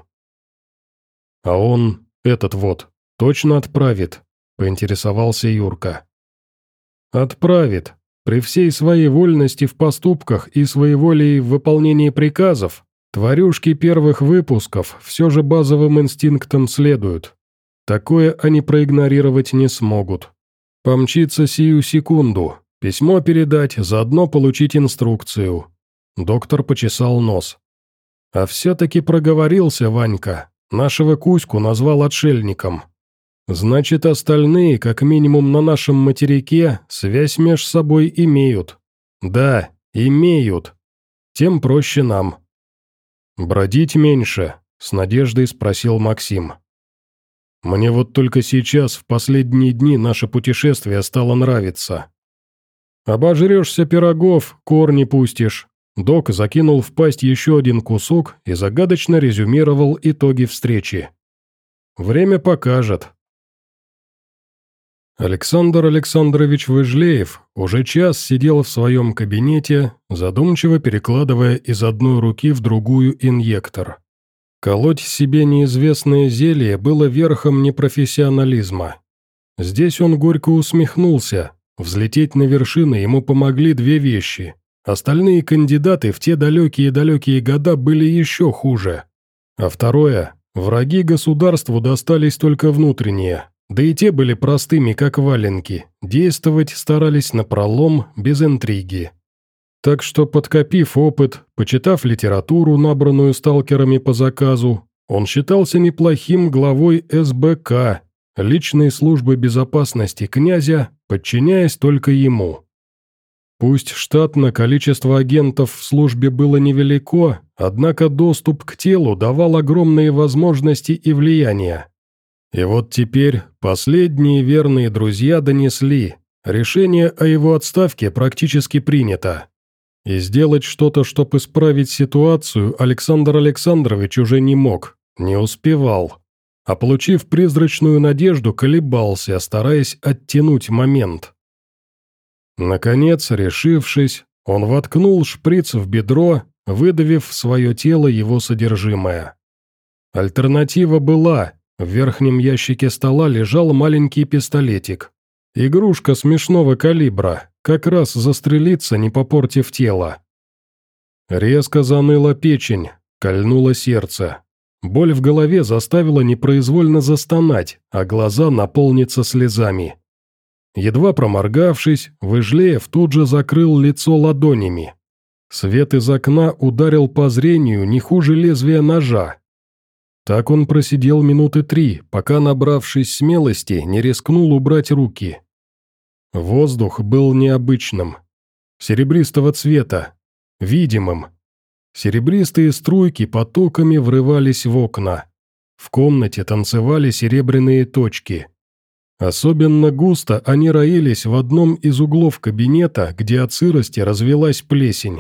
«А он, этот вот, точно отправит?» – поинтересовался Юрка. «Отправит. При всей своей вольности в поступках и своеволии в выполнении приказов, тварюшки первых выпусков все же базовым инстинктам следуют. Такое они проигнорировать не смогут. Помчиться сию секунду, письмо передать, заодно получить инструкцию». Доктор почесал нос. «А все-таки проговорился Ванька. Нашего Кузьку назвал отшельником. Значит, остальные, как минимум на нашем материке, связь меж собой имеют. Да, имеют. Тем проще нам». «Бродить меньше?» – с надеждой спросил Максим. «Мне вот только сейчас, в последние дни, наше путешествие стало нравиться». «Обожрешься пирогов, корни пустишь». Док закинул в пасть еще один кусок и загадочно резюмировал итоги встречи. «Время покажет». Александр Александрович Выжлеев уже час сидел в своем кабинете, задумчиво перекладывая из одной руки в другую инъектор. Колоть себе неизвестное зелье было верхом непрофессионализма. Здесь он горько усмехнулся. Взлететь на вершины ему помогли две вещи. Остальные кандидаты в те далекие-далекие года были еще хуже. А второе, враги государству достались только внутренние, да и те были простыми, как валенки, действовать старались напролом, без интриги. Так что, подкопив опыт, почитав литературу, набранную сталкерами по заказу, он считался неплохим главой эс бэ ка, личной службы безопасности князя, подчиняясь только ему. Пусть штатно количество агентов в службе было невелико, однако доступ к телу давал огромные возможности и влияние. И вот теперь последние верные друзья донесли, решение о его отставке практически принято. И сделать что-то, чтобы исправить ситуацию, Александр Александрович уже не мог, не успевал. А получив призрачную надежду, колебался, стараясь оттянуть момент. Наконец, решившись, он воткнул шприц в бедро, выдавив в свое тело его содержимое. Альтернатива была. В верхнем ящике стола лежал маленький пистолетик. Игрушка смешного калибра, как раз застрелиться, не попортив тело. Резко заныла печень, кольнуло сердце. Боль в голове заставила непроизвольно застонать, а глаза наполниться слезами. Едва проморгавшись, Выжлеев тут же закрыл лицо ладонями. Свет из окна ударил по зрению не хуже лезвия ножа. Так он просидел минуты три, пока, набравшись смелости, не рискнул убрать руки. Воздух был необычным. Серебристого цвета. Видимым. Серебристые струйки потоками врывались в окна. В комнате танцевали серебряные точки. Особенно густо они роились в одном из углов кабинета, где от сырости развелась плесень.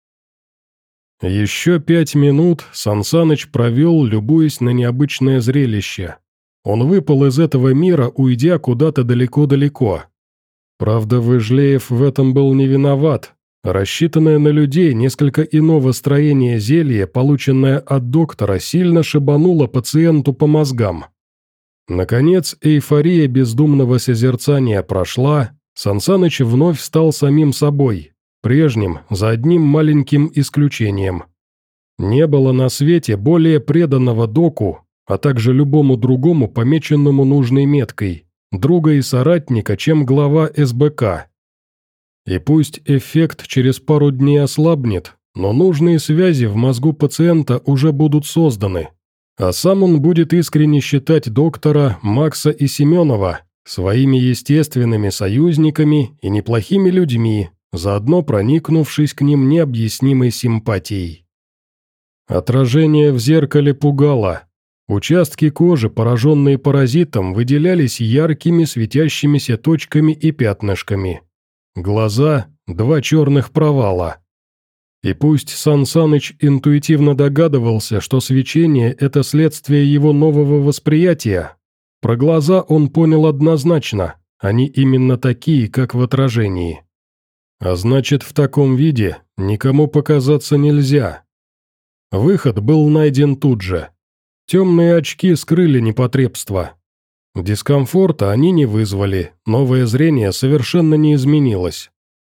Еще пять минут Сансаныч провел, любуясь на необычное зрелище. Он выпал из этого мира, уйдя куда-то далеко-далеко. Правда, Выжлеев в этом был не виноват. Рассчитанное на людей несколько иного строения зелье, полученное от доктора, сильно шибануло пациенту по мозгам. Наконец, эйфория бездумного созерцания прошла, Сансаныч вновь стал самим собой, прежним, за одним маленьким исключением. Не было на свете более преданного доку, а также любому другому, помеченному нужной меткой, друга и соратника, чем глава эс бэ ка. И пусть эффект через пару дней ослабнет, но нужные связи в мозгу пациента уже будут созданы, а сам он будет искренне считать доктора, Макса и Семенова своими естественными союзниками и неплохими людьми, заодно проникнувшись к ним необъяснимой симпатией. Отражение в зеркале пугало. Участки кожи, пораженные паразитом, выделялись яркими светящимися точками и пятнышками. Глаза – два черных провала. И пусть Сансаныч интуитивно догадывался, что свечение – это следствие его нового восприятия, про глаза он понял однозначно, они именно такие, как в отражении. А значит, в таком виде никому показаться нельзя. Выход был найден тут же. Темные очки скрыли непотребство. Дискомфорта они не вызвали, новое зрение совершенно не изменилось.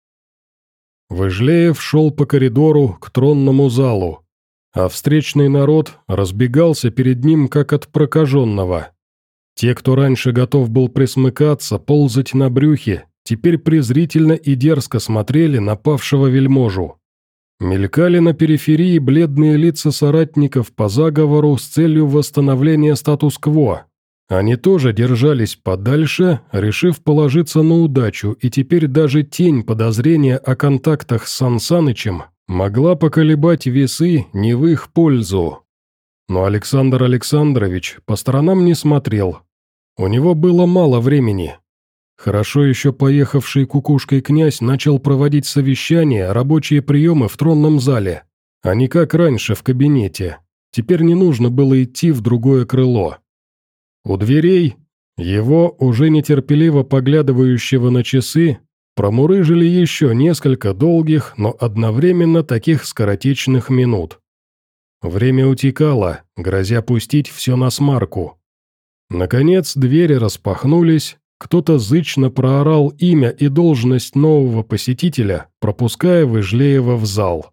Выжлеев шел по коридору к тронному залу, а встречный народ разбегался перед ним, как от прокаженного. Те, кто раньше готов был присмыкаться, ползать на брюхе, теперь презрительно и дерзко смотрели на павшего вельможу. Мелькали на периферии бледные лица соратников по заговору с целью восстановления статус-кво. Они тоже держались подальше, решив положиться на удачу, и теперь даже тень подозрения о контактах с Сансанычем могла поколебать весы не в их пользу. Но Александр Александрович по сторонам не смотрел. У него было мало времени. Хорошо еще поехавший кукушкой князь начал проводить совещания, рабочие приемы в тронном зале, а не как раньше в кабинете. Теперь не нужно было идти в другое крыло. У дверей его, уже нетерпеливо поглядывающего на часы, промурыжили еще несколько долгих, но одновременно таких скоротечных минут. Время утекало, грозя пустить все на смарку. Наконец двери распахнулись, кто-то зычно проорал имя и должность нового посетителя, пропуская Выжлеева в зал.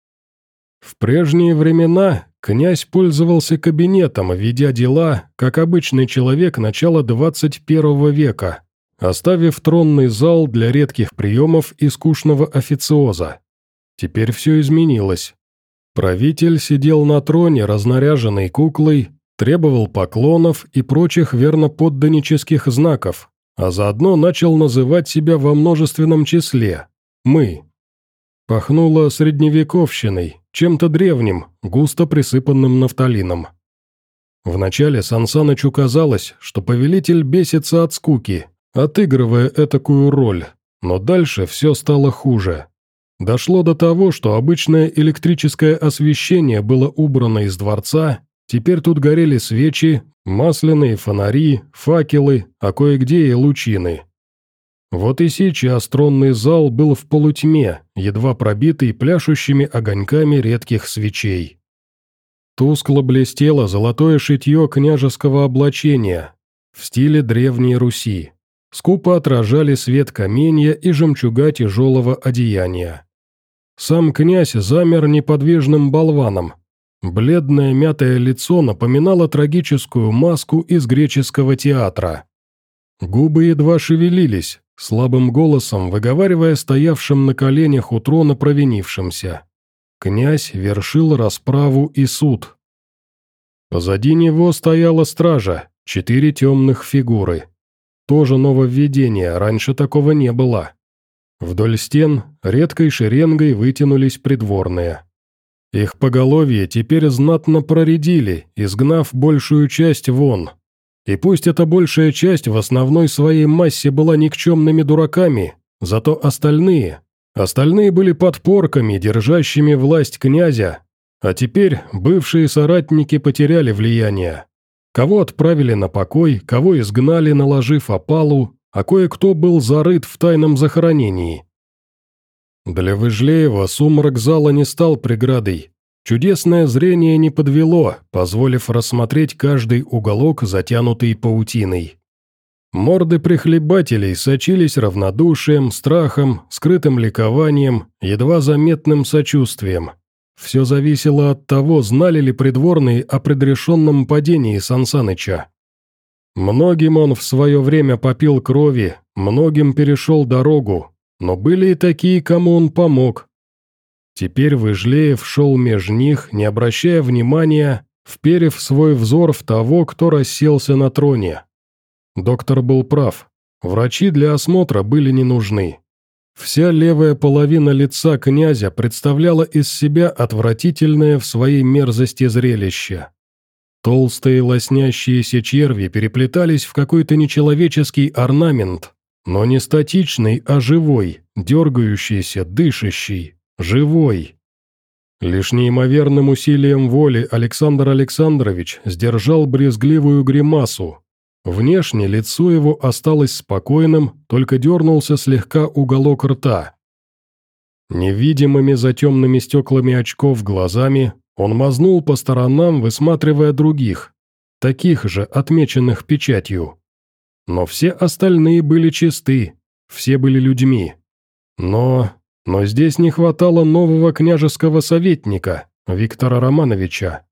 В прежние времена князь пользовался кабинетом, ведя дела, как обычный человек начала двадцать первого века, оставив тронный зал для редких приемов и скучного официоза. Теперь все изменилось. Правитель сидел на троне, разнаряженной куклой, требовал поклонов и прочих верноподданнических знаков, а заодно начал называть себя во множественном числе «мы». Пахнуло средневековщиной, чем-то древним, густо присыпанным нафталином. Вначале Сансанычу казалось, что повелитель бесится от скуки, отыгрывая этакую роль, но дальше все стало хуже. Дошло до того, что обычное электрическое освещение было убрано из дворца, теперь тут горели свечи, масляные фонари, факелы, а кое-где и лучины. Вот и сейчас тронный зал был в полутьме, едва пробитый пляшущими огоньками редких свечей. Тускло блестело золотое шитье княжеского облачения в стиле Древней Руси. Скупо отражали свет каменья и жемчуга тяжелого одеяния. Сам князь замер неподвижным болваном. Бледное мятое лицо напоминало трагическую маску из греческого театра. Губы едва шевелились, слабым голосом выговаривая стоявшим на коленях у трона провинившимся. Князь вершил расправу и суд. Позади него стояла стража, четыре темных фигуры. Тоже нововведение, раньше такого не было. Вдоль стен редкой шеренгой вытянулись придворные. Их поголовье теперь знатно проредили, изгнав большую часть вон. И пусть эта большая часть в основной своей массе была никчемными дураками, зато остальные, остальные были подпорками, держащими власть князя, а теперь бывшие соратники потеряли влияние. Кого отправили на покой, кого изгнали, наложив опалу, а кое-кто был зарыт в тайном захоронении. Для Выжлеева сумрак зала не стал преградой. Чудесное зрение не подвело, позволив рассмотреть каждый уголок, затянутый паутиной. Морды прихлебателей сочились равнодушием, страхом, скрытым ликованием, едва заметным сочувствием. Все зависело от того, знали ли придворные о предрешенном падении Сансаныча. Многим он в свое время попил крови, многим перешел дорогу, но были и такие, кому он помог. Теперь Выжлеев шел меж них, не обращая внимания, вперев свой взор в того, кто расселся на троне. Доктор был прав, врачи для осмотра были не нужны. Вся левая половина лица князя представляла из себя отвратительное в своей мерзости зрелище. Толстые лоснящиеся черви переплетались в какой-то нечеловеческий орнамент, но не статичный, а живой, дергающийся, дышащий, живой. Лишь неимоверным усилием воли Александр Александрович сдержал брезгливую гримасу. Внешне лицо его осталось спокойным, только дернулся слегка уголок рта. Невидимыми за темными стеклами очков глазами он мазнул по сторонам, высматривая других, таких же, отмеченных печатью. Но все остальные были чисты, все были людьми. Но... но здесь не хватало нового княжеского советника, Виктора Романовича.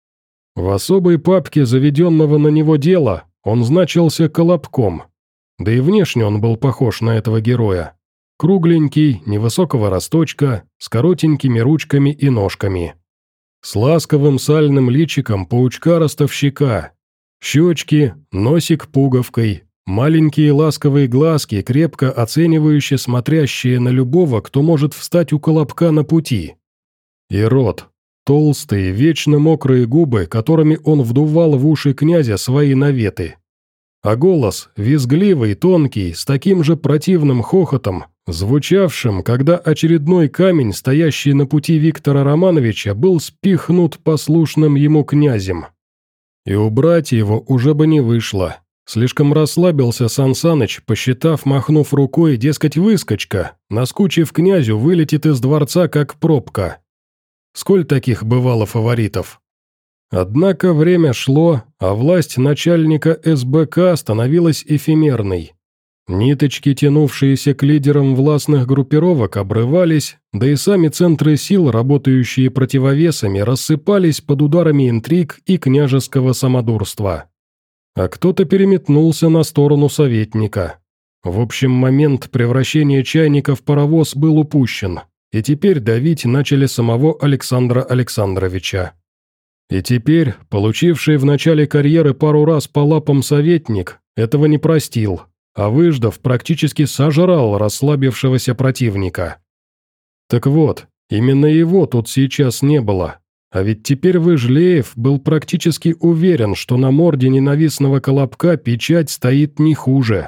В особой папке заведенного на него дела он значился Колобком, да и внешне он был похож на этого героя. Кругленький, невысокого росточка, с коротенькими ручками и ножками. С ласковым сальным личиком паучка-ростовщика. Щечки, носик пуговкой, маленькие ласковые глазки, крепко оценивающие, смотрящие на любого, кто может встать у Колобка на пути. И рот. Толстые, вечно мокрые губы, которыми он вдувал в уши князя свои наветы. А голос, визгливый, тонкий, с таким же противным хохотом, звучавшим, когда очередной камень, стоящий на пути Виктора Романовича, был спихнут послушным ему князем. И убрать его уже бы не вышло. Слишком расслабился Сансаныч, посчитав, махнув рукой, дескать, выскочка, наскучив князю, вылетит из дворца, как пробка. Сколь таких бывало фаворитов? Однако время шло, а власть начальника эс бэ ка становилась эфемерной. Ниточки, тянувшиеся к лидерам властных группировок, обрывались, да и сами центры сил, работающие противовесами, рассыпались под ударами интриг и княжеского самодурства. А кто-то переметнулся на сторону советника. В общем, момент превращения чайника в паровоз был упущен, и теперь давить начали самого Александра Александровича. И теперь, получивший в начале карьеры пару раз по лапам советник, этого не простил, а выждав, практически сожрал расслабившегося противника. Так вот, именно его тут сейчас не было, а ведь теперь Выжлеев был практически уверен, что на морде ненавистного Колобка печать стоит не хуже.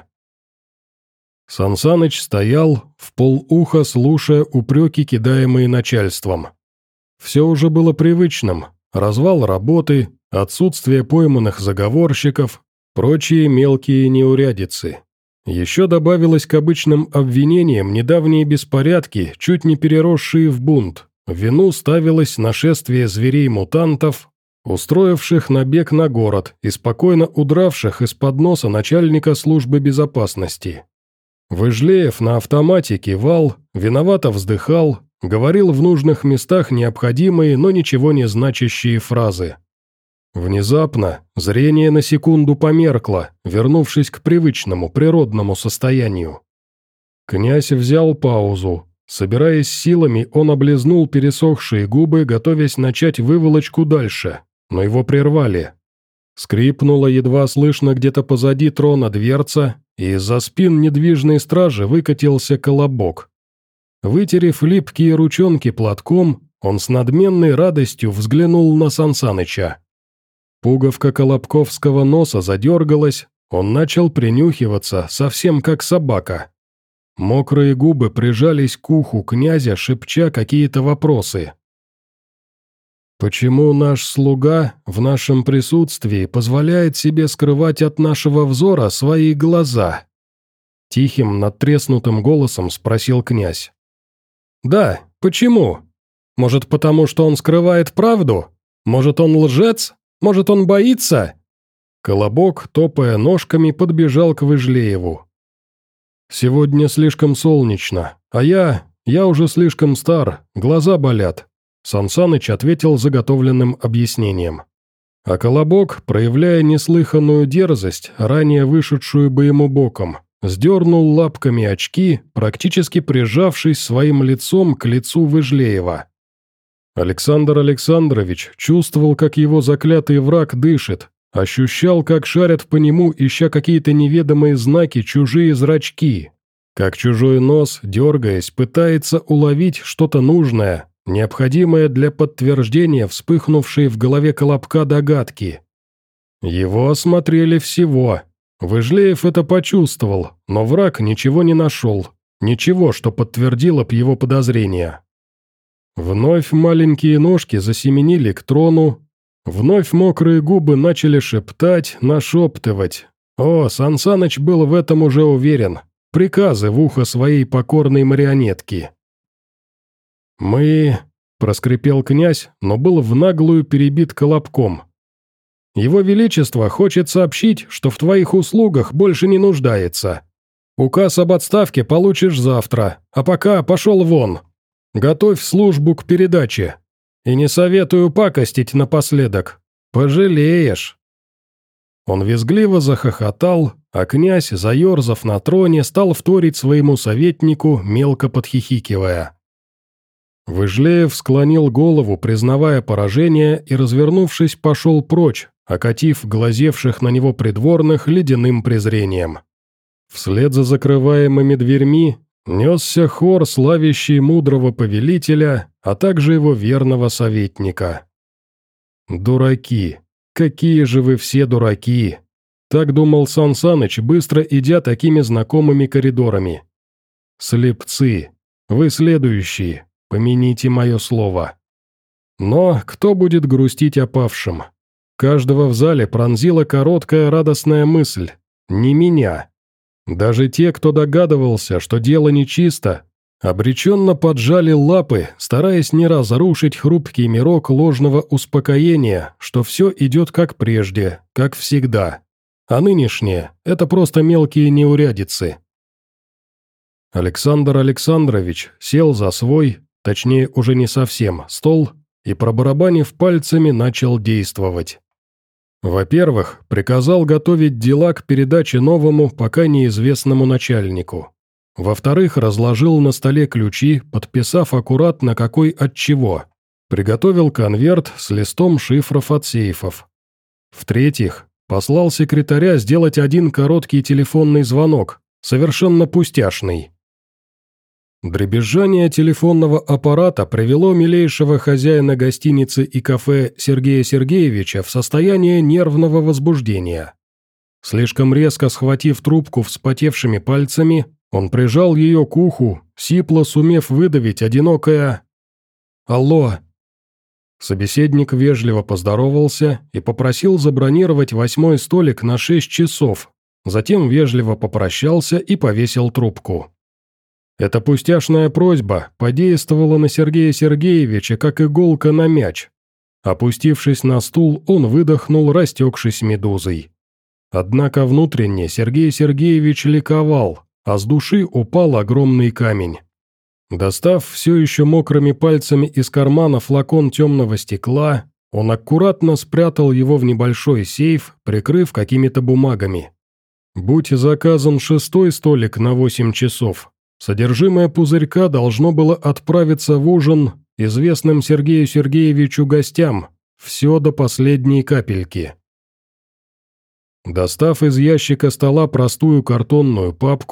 Сансаныч стоял, вполуха слушая упреки, кидаемые начальством. Все уже было привычным: развал работы, отсутствие пойманных заговорщиков, прочие мелкие неурядицы. Еще добавилось к обычным обвинениям недавние беспорядки, чуть не переросшие в бунт. В вину ставилось нашествие зверей-мутантов, устроивших набег на город и спокойно удравших из-под носа начальника службы безопасности. Выжлеев на автомате кивал, виновато вздыхал, говорил в нужных местах необходимые, но ничего не значащие фразы. Внезапно зрение на секунду померкло, вернувшись к привычному, природному состоянию. Князь взял паузу. Собираясь силами, он облизнул пересохшие губы, готовясь начать выволочку дальше, но его прервали. Скрипнула едва слышно где-то позади трона дверца, и из-за спин недвижной стражи выкатился Колобок. Вытерев липкие ручонки платком, он с надменной радостью взглянул на Сансаныча. Пуговка колобковского носа задергалась, он начал принюхиваться, совсем как собака. Мокрые губы прижались к уху князя, шепча какие-то вопросы. «Почему наш слуга в нашем присутствии позволяет себе скрывать от нашего взора свои глаза?» Тихим, надтреснутым голосом спросил князь. «Да, почему? Может, потому что он скрывает правду? Может, он лжец? Может, он боится?» Колобок, топая ножками, подбежал к Выжлееву. «Сегодня слишком солнечно, а я... я уже слишком стар, глаза болят», Сансаныч ответил заготовленным объяснением. А Колобок, проявляя неслыханную дерзость, ранее вышедшую бы ему боком, сдернул лапками очки, практически прижавшись своим лицом к лицу Выжлеева. Александр Александрович чувствовал, как его заклятый враг дышит, ощущал, как шарят по нему, ища какие-то неведомые знаки, чужие зрачки, как чужой нос, дергаясь, пытается уловить что-то нужное, необходимое для подтверждения вспыхнувшей в голове Колобка догадки. Его осмотрели всего. Выжлеев это почувствовал, но враг ничего не нашел, ничего, что подтвердило б его подозрения. Вновь маленькие ножки засеменили к трону, вновь мокрые губы начали шептать, нашептывать. О, Сансаныч был в этом уже уверен. Приказы в ухо своей покорной марионетки. «Мы...» – проскрипел князь, но был в наглую перебит Колобком. «Его Величество хочет сообщить, что в твоих услугах больше не нуждается. Указ об отставке получишь завтра, а пока пошел вон. Готовь службу к передаче. И не советую пакостить напоследок. Пожалеешь». Он визгливо захохотал, а князь, заерзав на троне, стал вторить своему советнику, мелко подхихикивая. Выжлеев склонил голову, признавая поражение, и, развернувшись, пошел прочь, окатив глазевших на него придворных ледяным презрением. Вслед за закрываемыми дверьми несся хор, славящий мудрого повелителя, а также его верного советника. «Дураки! Какие же вы все дураки!» Так думал Сансаныч, быстро идя такими знакомыми коридорами. «Слепцы! Вы следующие! Помяните мое слово». Но кто будет грустить о павшем? Каждого в зале пронзила короткая радостная мысль. Не меня. Даже те, кто догадывался, что дело нечисто, обреченно поджали лапы, стараясь не разрушить хрупкий мирок ложного успокоения, что все идет как прежде, как всегда. А нынешнее – это просто мелкие неурядицы. Александр Александрович сел за свой, точнее уже не совсем, стол, и, пробарабанив пальцами, начал действовать. Во-первых, приказал готовить дела к передаче новому, пока неизвестному начальнику. Во-вторых, разложил на столе ключи, подписав аккуратно какой от чего. Приготовил конверт с листом шифров от сейфов. В-третьих, послал секретаря сделать один короткий телефонный звонок, совершенно пустяшный. Дребезжание телефонного аппарата привело милейшего хозяина гостиницы и кафе Сергея Сергеевича в состояние нервного возбуждения. Слишком резко схватив трубку вспотевшими пальцами, он прижал ее к уху, сипло сумев выдавить одинокое «Алло». Собеседник вежливо поздоровался и попросил забронировать восьмой столик на шесть часов, затем вежливо попрощался и повесил трубку. Эта пустяшная просьба подействовала на Сергея Сергеевича, как иголка на мяч. Опустившись на стул, он выдохнул, растекшись медузой. Однако внутренне Сергей Сергеевич ликовал, а с души упал огромный камень. Достав все еще мокрыми пальцами из кармана флакон темного стекла, он аккуратно спрятал его в небольшой сейф, прикрыв какими-то бумагами. Будь заказан шестой столик на восемь часов, содержимое пузырька должно было отправиться в ужин известным Сергею Сергеевичу гостям, все до последней капельки. Достав из ящика стола простую картонную папку,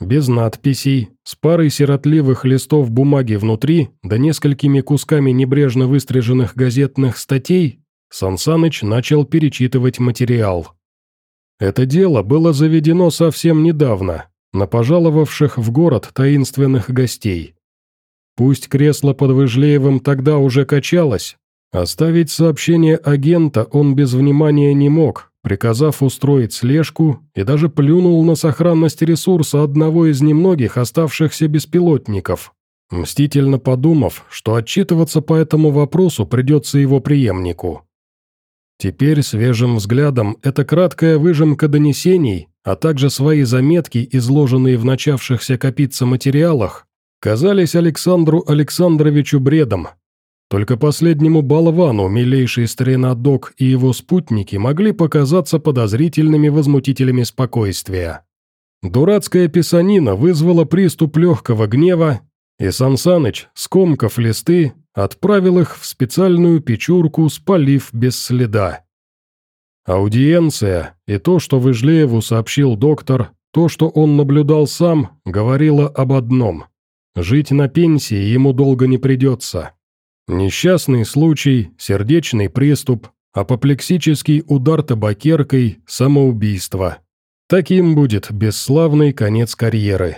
Без надписей, с парой сиротливых листов бумаги внутри, да несколькими кусками небрежно выстриженных газетных статей, Сансаныч начал перечитывать материал. Это дело было заведено совсем недавно, на пожаловавших в город таинственных гостей. Пусть кресло под Выжлеевым тогда уже качалось, оставить сообщение агента он без внимания не мог, приказав устроить слежку, и даже плюнул на сохранность ресурса одного из немногих оставшихся беспилотников, мстительно подумав, что отчитываться по этому вопросу придется его преемнику. Теперь свежим взглядом эта краткая выжимка донесений, а также свои заметки, изложенные в начавшихся копиться материалах, казались Александру Александровичу бредом. Только последнему болвану милейший старина Док и его спутники могли показаться подозрительными возмутителями спокойствия. Дурацкая писанина вызвала приступ легкого гнева, и Сансаныч, скомкав листы, отправил их в специальную печурку, спалив без следа. Аудиенция и то, что Выжлееву сообщил доктор, то, что он наблюдал сам, говорило об одном – жить на пенсии ему долго не придется. Несчастный случай, сердечный приступ, апоплексический удар табакеркой, самоубийство. Таким будет бесславный конец карьеры.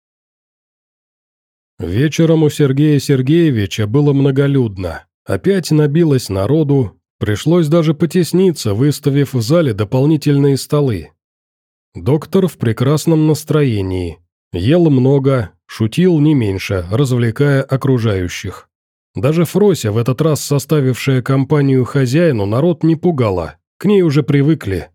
Вечером у Сергея Сергеевича было многолюдно. Опять набилось народу, пришлось даже потесниться, выставив в зале дополнительные столы. Доктор в прекрасном настроении. Ел много, шутил не меньше, развлекая окружающих. Даже Фрося, в этот раз составившая компанию хозяину, народ не пугала, к ней уже привыкли.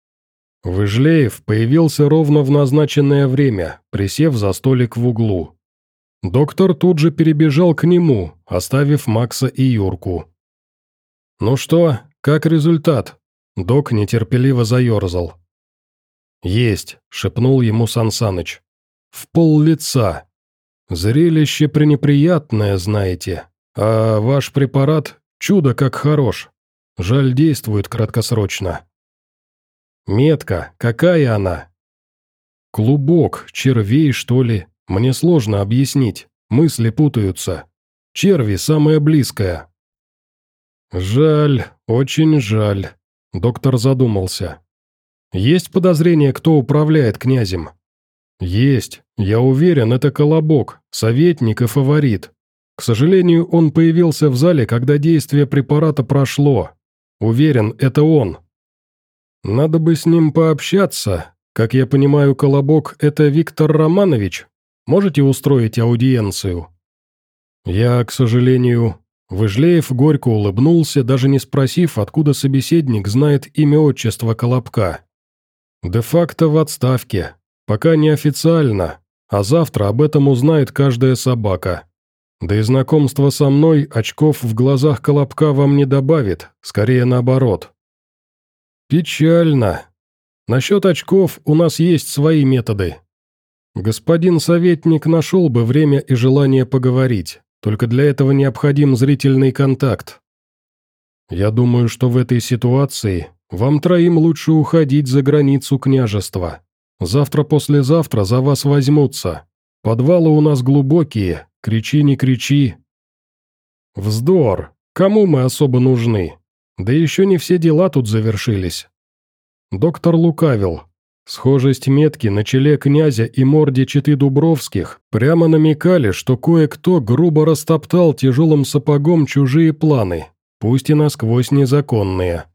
Выжлеев появился ровно в назначенное время, присев за столик в углу. Доктор тут же перебежал к нему, оставив Макса и Юрку. «Ну что, как результат?» Док нетерпеливо заерзал. «Есть», — шепнул ему Сансаныч. «В пол лица. Зрелище пренеприятное, знаете. А ваш препарат – чудо как хорош. Жаль, действует краткосрочно». «Метка, какая она?» «Клубок, червей, что ли? Мне сложно объяснить, мысли путаются. Черви – самое близкое». «Жаль, очень жаль», – доктор задумался. «Есть подозрение, кто управляет князем?» «Есть. Я уверен, это Колобок, советник и фаворит. К сожалению, он появился в зале, когда действие препарата прошло. Уверен, это он. Надо бы с ним пообщаться. Как я понимаю, Колобок – это Виктор Романович. Можете устроить аудиенцию?» «Я, к сожалению...» Выжлеев горько улыбнулся, даже не спросив, откуда собеседник знает имя-отчество Колобка. «Де-факто в отставке. Пока неофициально, а завтра об этом узнает каждая собака. Да и знакомство со мной очков в глазах Колобка вам не добавит, скорее наоборот». «Печально. Насчет очков у нас есть свои методы. Господин советник нашел бы время и желание поговорить, только для этого необходим зрительный контакт. Я думаю, что в этой ситуации вам троим лучше уходить за границу княжества. Завтра-послезавтра за вас возьмутся. Подвалы у нас глубокие, кричи не кричи». «Вздор! Кому мы особо нужны? Да еще не все дела тут завершились». Доктор лукавил. Схожесть метки на челе князя и морде четы Дубровских прямо намекали, что кое-кто грубо растоптал тяжелым сапогом чужие планы, пусть и насквозь незаконные.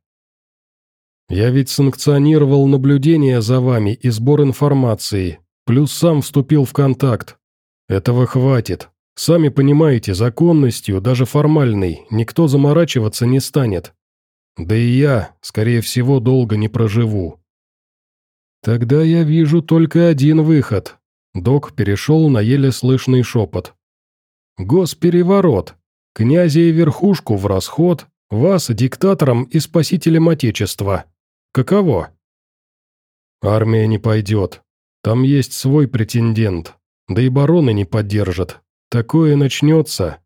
«Я ведь санкционировал наблюдение за вами и сбор информации, плюс сам вступил в контакт. Этого хватит. Сами понимаете, законностью, даже формальной, никто заморачиваться не станет. Да и я, скорее всего, долго не проживу». «Тогда я вижу только один выход». Док перешел на еле слышный шепот. «Госпереворот. Князя и верхушку в расход, вас диктатором и спасителем Отечества. Каково?» «Армия не пойдет. Там есть свой претендент. Да и бароны не поддержат. Такое начнется».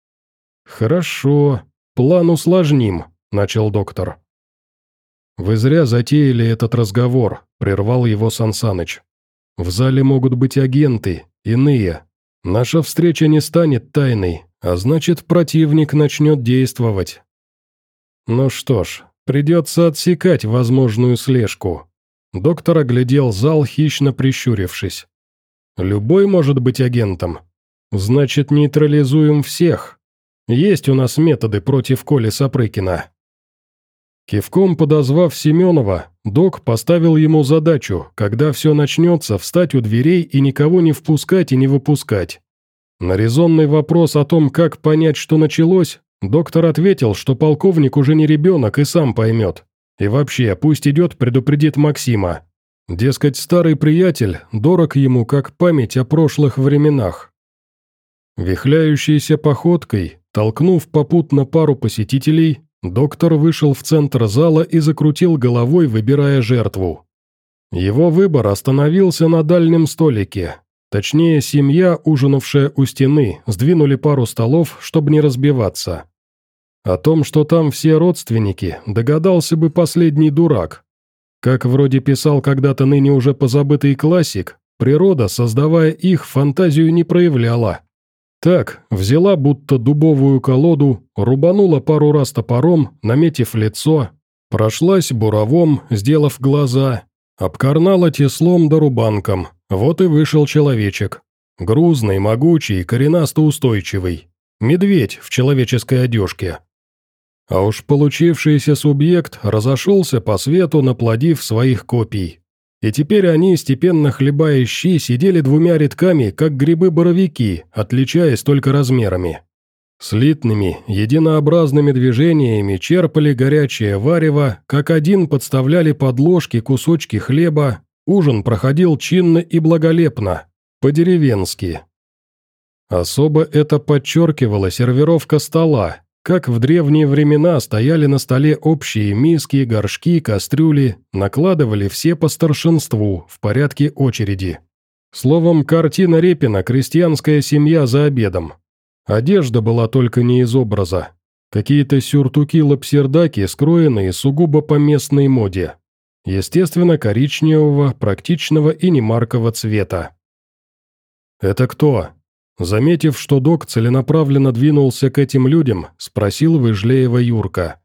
«Хорошо. План усложним», — начал доктор. «Вы зря затеяли этот разговор», — прервал его Сансаныч. В зале могут быть агенты, иные. Наша встреча не станет тайной, а значит, противник начнет действовать. Ну что ж, придется отсекать возможную слежку. Доктор оглядел зал, хищно прищурившись. Любой может быть агентом. Значит, нейтрализуем всех. Есть у нас методы против Коли Сапрыкина. Кивком подозвав Семенова, док поставил ему задачу, когда все начнется, встать у дверей и никого не впускать и не выпускать. На резонный вопрос о том, как понять, что началось, доктор ответил, что полковник уже не ребенок и сам поймет. И вообще, пусть идет, предупредит Максима. Дескать, старый приятель дорог ему как память о прошлых временах. Вихляющейся походкой, толкнув попутно пару посетителей, доктор вышел в центр зала и закрутил головой, выбирая жертву. Его выбор остановился на дальнем столике. Точнее, семья, ужинавшая у стены, сдвинули пару столов, чтобы не разбиваться. О том, что там все родственники, догадался бы последний дурак. Как вроде писал когда-то ныне уже позабытый классик, природа, создавая их, фантазию не проявляла. Так, взяла будто дубовую колоду, рубанула пару раз топором, наметив лицо, прошлась буровом, сделав глаза, обкорнала теслом да рубанком, вот и вышел человечек. Грузный, могучий, коренасто-устойчивый. Медведь в человеческой одежке. А уж получившийся субъект разошелся по свету, наплодив своих копий. И теперь они, степенно хлебая щи, сидели двумя рядками, как грибы-боровики, отличаясь только размерами. Слитными, единообразными движениями черпали горячее варево, как один подставляли под ложки кусочки хлеба, ужин проходил чинно и благолепно, по-деревенски. Особо это подчеркивала сервировка стола, как в древние времена стояли на столе общие миски, горшки, кастрюли, накладывали все по старшинству, в порядке очереди. Словом, картина Репина «Крестьянская семья за обедом». Одежда была только не из образа. Какие-то сюртуки-лапсердаки, скроенные сугубо по местной моде. Естественно, коричневого, практичного и немаркого цвета. «Это кто?» Заметив, что док целенаправленно двинулся к этим людям, спросил Выжлеева Юрка.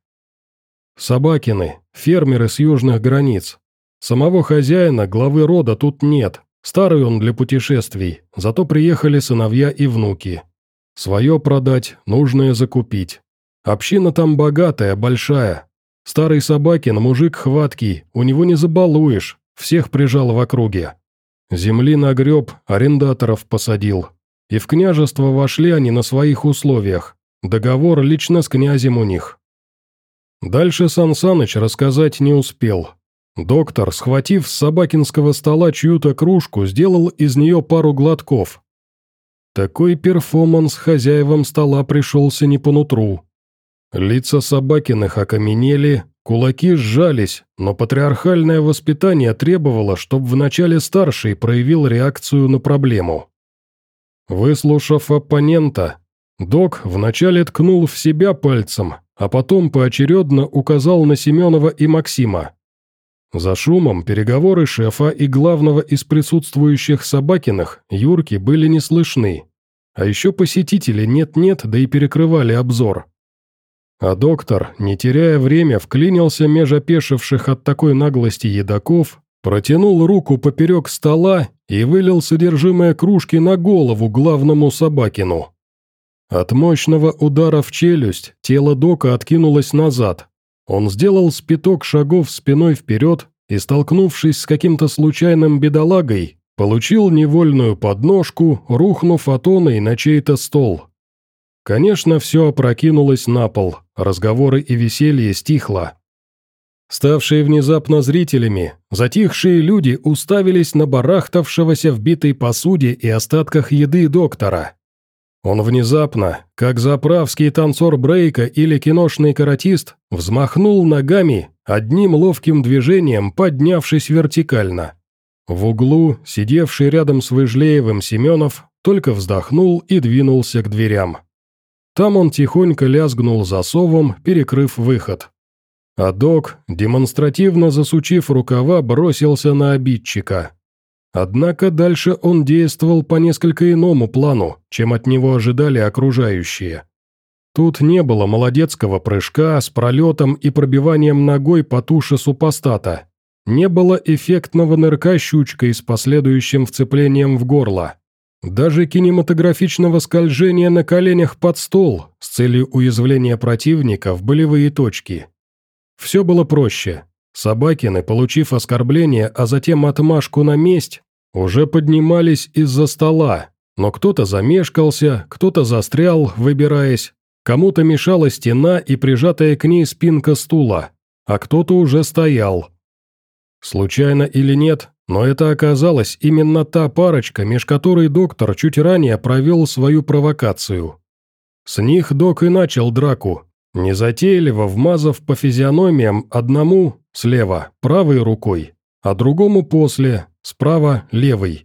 «Собакины, фермеры с южных границ. Самого хозяина, главы рода, тут нет. Старый он для путешествий, зато приехали сыновья и внуки. Свое продать, нужное закупить. Община там богатая, большая. Старый Собакин мужик хваткий, у него не забалуешь, всех прижал в округе. Земли нагреб, арендаторов посадил. И в княжество вошли они на своих условиях. Договор лично с князем у них». Дальше Сан Саныч рассказать не успел. Доктор, схватив с собакинского стола чью-то кружку, сделал из нее пару глотков. Такой перформанс хозяевам стола пришелся не по нутру. Лица Собакиных окаменели, кулаки сжались, но патриархальное воспитание требовало, чтобы вначале старший проявил реакцию на проблему. Выслушав оппонента, док вначале ткнул в себя пальцем, а потом поочередно указал на Семенова и Максима. За шумом переговоры шефа и главного из присутствующих Собакиных, Юрки, были не слышны. А еще посетители нет-нет, да и перекрывали обзор. А доктор, не теряя время, вклинился меж опешивших от такой наглости едоков, протянул руку поперек стола и вылил содержимое кружки на голову главному Собакину. От мощного удара в челюсть тело дока откинулось назад. Он сделал с пяток шагов спиной вперед и, столкнувшись с каким-то случайным бедолагой, получил невольную подножку, рухнув атоной на чей-то стол. Конечно, все опрокинулось на пол, разговоры и веселье стихло. Ставшие внезапно зрителями, затихшие люди уставились на барахтавшегося в битой посуде и остатках еды доктора. Он внезапно, как заправский танцор брейка или киношный каратист, взмахнул ногами, одним ловким движением поднявшись вертикально. В углу, сидевший рядом с Выжлеевым Семенов, только вздохнул и двинулся к дверям. Там он тихонько лязгнул засовом, перекрыв выход. А док, демонстративно засучив рукава, бросился на обидчика. Однако дальше он действовал по несколько иному плану, чем от него ожидали окружающие. Тут не было молодецкого прыжка с пролетом и пробиванием ногой по туше супостата. Не было эффектного нырка щучкой с последующим вцеплением в горло. Даже кинематографичного скольжения на коленях под стол с целью уязвления противника в болевые точки. Все было проще. Собакины, получив оскорбление, а затем отмашку на месть, уже поднимались из-за стола, но кто-то замешкался, кто-то застрял, выбираясь, кому-то мешала стена и прижатая к ней спинка стула, а кто-то уже стоял. Случайно или нет, но это оказалась именно та парочка, меж которой доктор чуть ранее провел свою провокацию. С них док и начал драку, незатейливо вмазав по физиономиям одному, слева, правой рукой, а другому после, справа, левой.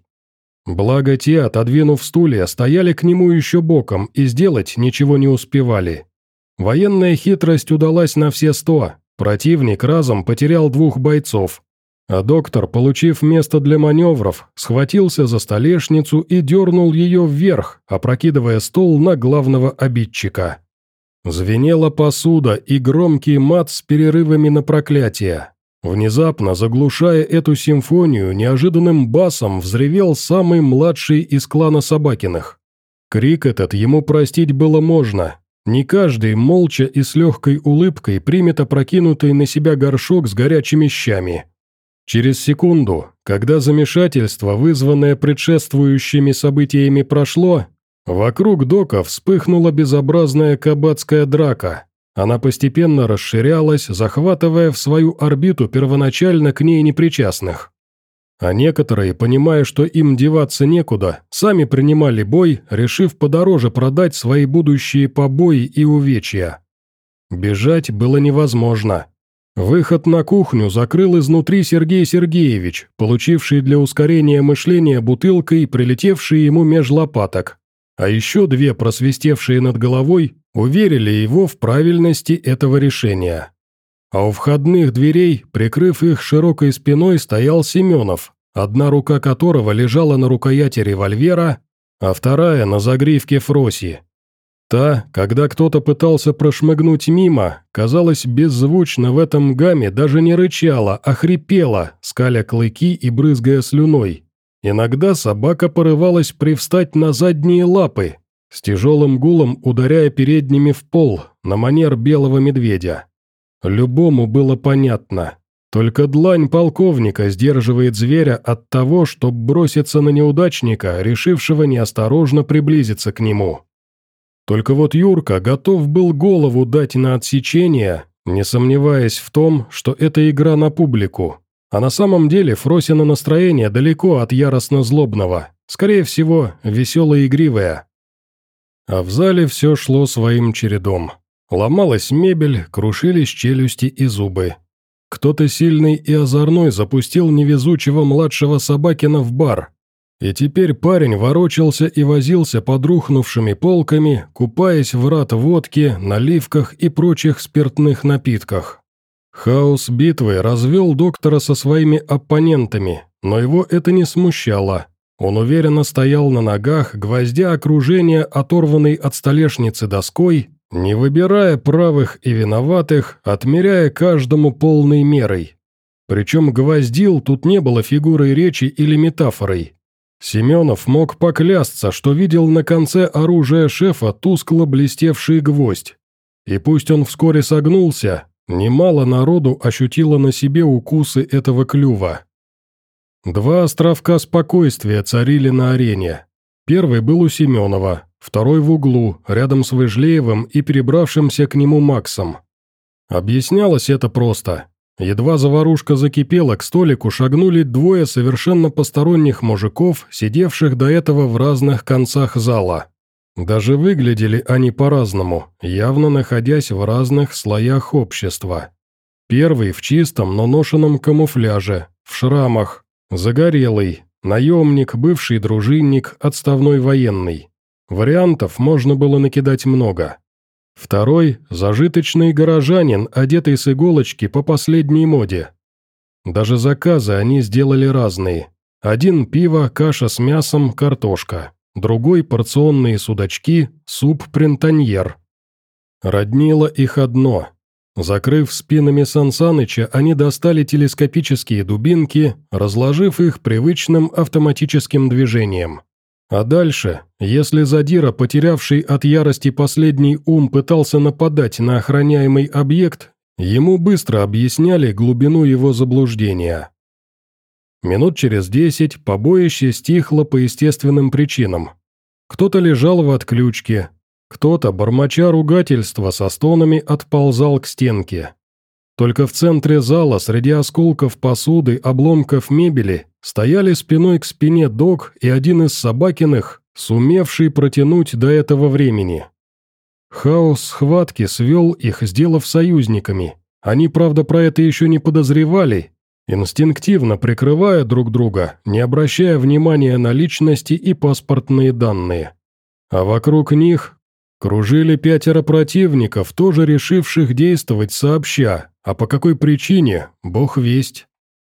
Благо те, отодвинув стулья, стояли к нему еще боком и сделать ничего не успевали. Военная хитрость удалась на все сто, противник разом потерял двух бойцов. А доктор, получив место для маневров, схватился за столешницу и дернул ее вверх, опрокидывая стол на главного обидчика. Звенела посуда и громкий мат с перерывами на проклятие. Внезапно, заглушая эту симфонию, неожиданным басом взревел самый младший из клана Собакиных. Крик этот ему простить было можно. Не каждый молча и с легкой улыбкой примет опрокинутый на себя горшок с горячими щами. Через секунду, когда замешательство, вызванное предшествующими событиями, прошло, вокруг дока вспыхнула безобразная кабацкая драка. Она постепенно расширялась, захватывая в свою орбиту первоначально к ней непричастных. А некоторые, понимая, что им деваться некуда, сами принимали бой, решив подороже продать свои будущие побои и увечья. Бежать было невозможно. Выход на кухню закрыл изнутри Сергей Сергеевич, получивший для ускорения мышления бутылкой, прилетевшие ему меж лопаток. А еще две, просвистевшие над головой, уверили его в правильности этого решения. А у входных дверей, прикрыв их широкой спиной, стоял Семенов, одна рука которого лежала на рукояти револьвера, а вторая на загривке Фроси. Та, когда кто-то пытался прошмыгнуть мимо, казалось, беззвучно в этом гамме даже не рычала, а хрипела, скаля клыки и брызгая слюной. Иногда собака порывалась привстать на задние лапы, с тяжелым гулом ударяя передними в пол, на манер белого медведя. Любому было понятно. Только длань полковника сдерживает зверя от того, чтобы броситься на неудачника, решившего неосторожно приблизиться к нему. Только вот Юрка готов был голову дать на отсечение, не сомневаясь в том, что это игра на публику. А на самом деле Фросина настроение далеко от яростно-злобного, скорее всего, весело-игривое. А в зале все шло своим чередом. Ломалась мебель, крушились челюсти и зубы. Кто-то сильный и озорной запустил невезучего младшего Собакина в бар. И теперь парень ворочался и возился под рухнувшими полками, купаясь в рад водки, наливках и прочих спиртных напитках. Хаос битвы развел доктора со своими оппонентами, но его это не смущало. Он уверенно стоял на ногах, гвоздя окружение, оторванной от столешницы доской, не выбирая правых и виноватых, отмеряя каждому полной мерой. Причем гвоздил тут не было фигурой речи или метафорой. Семенов мог поклясться, что видел на конце оружия шефа тускло блестевший гвоздь. И пусть он вскоре согнулся, немало народу ощутило на себе укусы этого клюва. Два островка спокойствия царили на арене. Первый был у Семенова, второй в углу, рядом с Выжлеевым и перебравшимся к нему Максом. Объяснялось это просто. Едва заварушка закипела, к столику шагнули двое совершенно посторонних мужиков, сидевших до этого в разных концах зала. Даже выглядели они по-разному, явно находясь в разных слоях общества. Первый в чистом, но ношенном камуфляже, в шрамах, загорелый, наемник, бывший дружинник, отставной военный. Вариантов можно было накидать много. Второй – зажиточный горожанин, одетый с иголочки по последней моде. Даже заказы они сделали разные. Один пиво, каша с мясом, картошка. Другой порционные судачки, суп принтаньер. Роднило их одно. Закрыв спинами Сансаныча, они достали телескопические дубинки, разложив их привычным автоматическим движением. А дальше, если задира, потерявший от ярости последний ум, пытался нападать на охраняемый объект, ему быстро объясняли глубину его заблуждения. Минут через десять побоище стихло по естественным причинам. Кто-то лежал в отключке, кто-то, бормоча ругательства со стонами, отползал к стенке. Только в центре зала, среди осколков посуды, обломков мебели, стояли спиной к спине Док и один из Собакиных, сумевший протянуть до этого времени. Хаос схватки свел их, сделав союзниками. Они, правда, про это еще не подозревали, инстинктивно прикрывая друг друга, не обращая внимания на личности и паспортные данные. А вокруг них кружили пятеро противников, тоже решивших действовать сообща, а по какой причине – бог весть.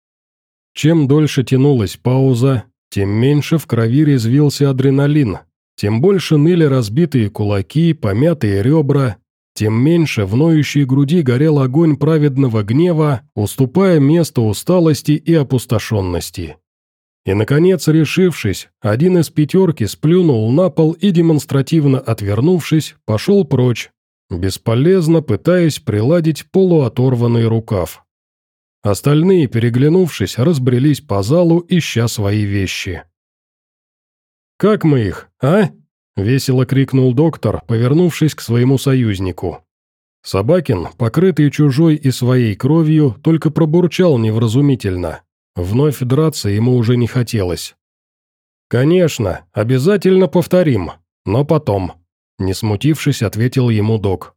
Чем дольше тянулась пауза, тем меньше в крови резвился адреналин, тем больше ныли разбитые кулаки, помятые ребра, тем меньше в ноющей груди горел огонь праведного гнева, уступая место усталости и опустошенности. И, наконец, решившись, один из пятерки сплюнул на пол и, демонстративно отвернувшись, пошел прочь, бесполезно пытаясь приладить полуоторванный рукав. Остальные, переглянувшись, разбрелись по залу, ища свои вещи. «Как мы их, а?» – весело крикнул доктор, повернувшись к своему союзнику. Собакин, покрытый чужой и своей кровью, только пробурчал невразумительно. Вновь драться ему уже не хотелось. «Конечно, обязательно повторим, но потом», – не смутившись, ответил ему док.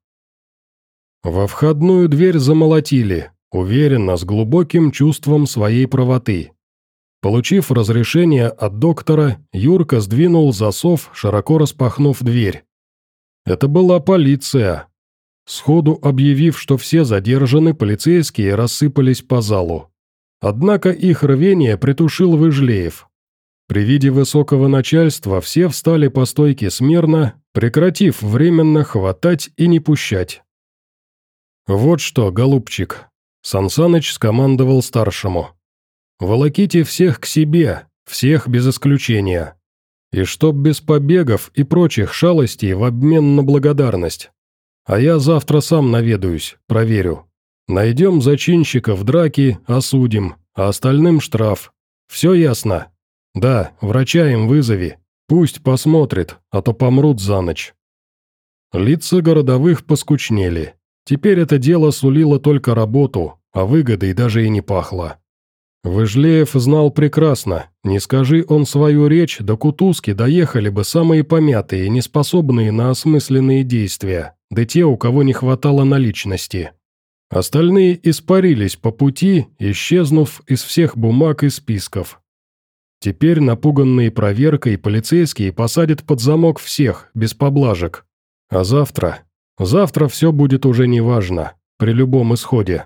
Во входную дверь замолотили, уверенно, с глубоким чувством своей правоты. Получив разрешение от доктора, Юрка сдвинул засов, широко распахнув дверь. Это была полиция. Сходу объявив, что все задержаны, полицейские рассыпались по залу. Однако их рвение притушил Выжлеев. При виде высокого начальства все встали по стойке смирно, прекратив временно хватать и не пущать. «Вот что, голубчик», — Сансаныч скомандовал старшему. «Волоките всех к себе, всех без исключения. И чтоб без побегов и прочих шалостей в обмен на благодарность. А я завтра сам наведаюсь, проверю. Найдем зачинщиков драки, осудим, а остальным штраф. Все ясно? Да, врача им вызови. Пусть посмотрит, а то помрут за ночь». Лица городовых поскучнели. Теперь это дело сулило только работу, а выгодой даже и не пахло. Выжлеев знал прекрасно, не скажи он свою речь, до Кутузки доехали бы самые помятые, неспособные на осмысленные действия, да те, у кого не хватало наличности. Остальные испарились по пути, исчезнув из всех бумаг и списков. Теперь, напуганные проверкой, полицейские посадят под замок всех, без поблажек. А завтра? Завтра все будет уже неважно, при любом исходе.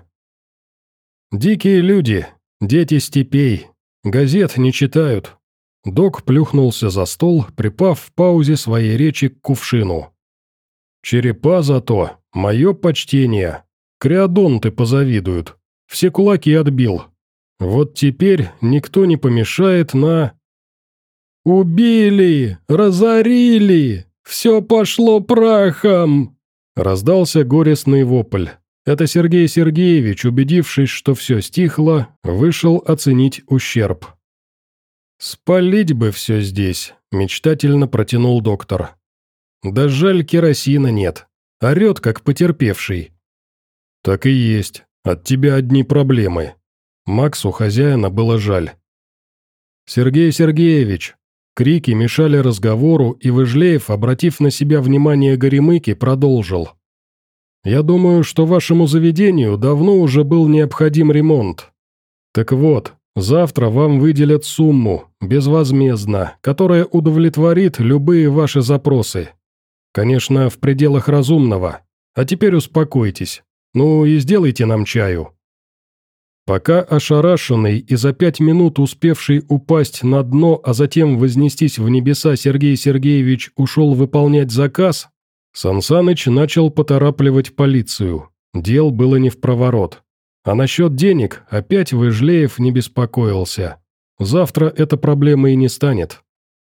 Дикие люди, дети степей, газет не читают. Док плюхнулся за стол, припав в паузе своей речи к кувшину. Черепа зато, мое почтение. Креодонты позавидуют. Все кулаки отбил. Вот теперь никто не помешает на... «Убили! Разорили! Все пошло прахом!» Раздался горестный вопль. Это Сергей Сергеевич, убедившись, что все стихло, вышел оценить ущерб. «Спалить бы все здесь», – мечтательно протянул доктор. «Да жаль, керосина нет. Орет, как потерпевший». «Так и есть. От тебя одни проблемы». Максу хозяина было жаль. «Сергей Сергеевич!» Крики мешали разговору, и Выжлеев, обратив на себя внимание Горемыки, продолжил. «Я думаю, что вашему заведению давно уже был необходим ремонт. Так вот, завтра вам выделят сумму, безвозмездно, которая удовлетворит любые ваши запросы. Конечно, в пределах разумного. А теперь успокойтесь. Ну и сделайте нам чаю». Пока ошарашенный и за пять минут успевший упасть на дно, а затем вознестись в небеса Сергей Сергеевич ушел выполнять заказ, Сансаныч начал поторапливать полицию. Дел было не впроворот. А насчет денег опять Выжлеев не беспокоился. Завтра эта проблема и не станет.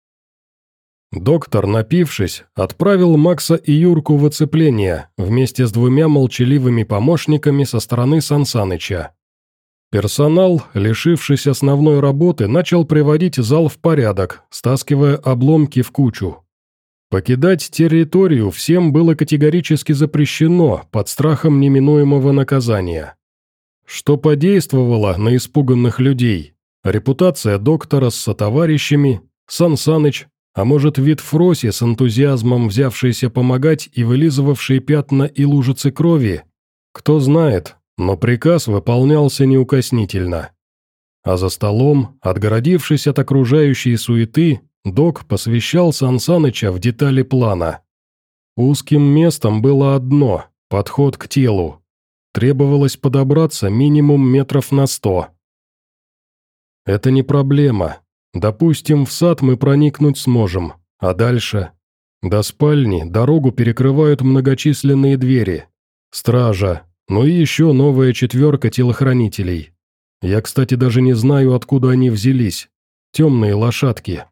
Доктор, напившись, отправил Макса и Юрку в оцепление вместе с двумя молчаливыми помощниками со стороны Сансаныча. Персонал, лишившись основной работы, начал приводить зал в порядок, стаскивая обломки в кучу. Покидать территорию всем было категорически запрещено под страхом неминуемого наказания. Что подействовало на испуганных людей? Репутация доктора с сотоварищами, Сансаныч, а может вид Фроси с энтузиазмом взявшийся помогать и вылизывавший пятна и лужицы крови? Кто знает, но приказ выполнялся неукоснительно. А за столом, отгородившись от окружающей суеты, док посвящал Сансаныча в детали плана. Узким местом было одно – подход к телу. Требовалось подобраться минимум метров на сто. Это не проблема. Допустим, в сад мы проникнуть сможем, а дальше? До спальни дорогу перекрывают многочисленные двери. Стража, ну и еще новая четверка телохранителей. Я, кстати, даже не знаю, откуда они взялись. Темные лошадки.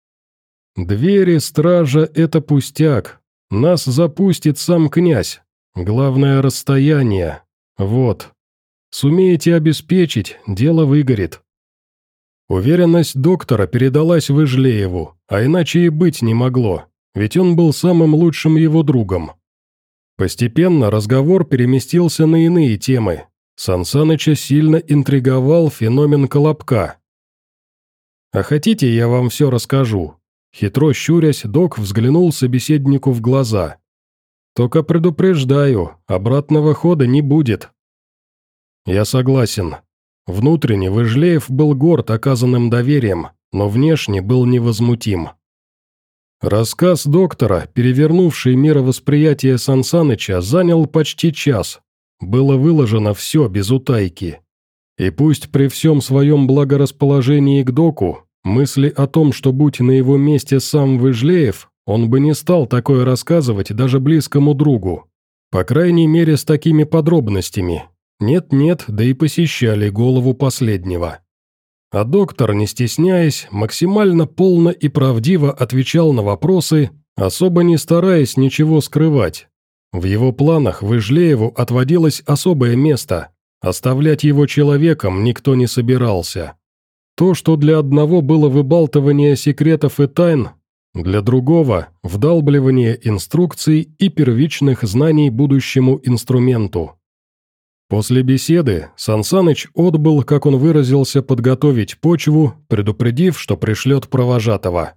Двери, стража – это пустяк. Нас запустит сам князь. Главное – расстояние. Вот. Сумеете обеспечить, дело выгорит. Уверенность доктора передалась Выжлееву, а иначе и быть не могло, ведь он был самым лучшим его другом. Постепенно разговор переместился на иные темы. Сансаныча сильно интриговал феномен Колобка. «А хотите, я вам все расскажу?» Хитро щурясь, док взглянул собеседнику в глаза. «Только предупреждаю, обратного хода не будет». «Я согласен». Внутренне Выжлеев был горд оказанным доверием, но внешне был невозмутим. Рассказ доктора, перевернувший мировосприятие Сансаныча, занял почти час. Было выложено все без утайки. И пусть при всем своем благорасположении к доку, мысли о том, что будь на его месте сам Выжлеев, он бы не стал такое рассказывать даже близкому другу. По крайней мере, с такими подробностями. Нет-нет, да и посещали голову последнего. А доктор, не стесняясь, максимально полно и правдиво отвечал на вопросы, особо не стараясь ничего скрывать. В его планах Выжлееву отводилось особое место. Оставлять его человеком никто не собирался. То, что для одного было выбалтывание секретов и тайн, для другого – вдалбливание инструкций и первичных знаний будущему инструменту. После беседы Сансаныч отбыл, как он выразился, подготовить почву, предупредив, что пришлет провожатого.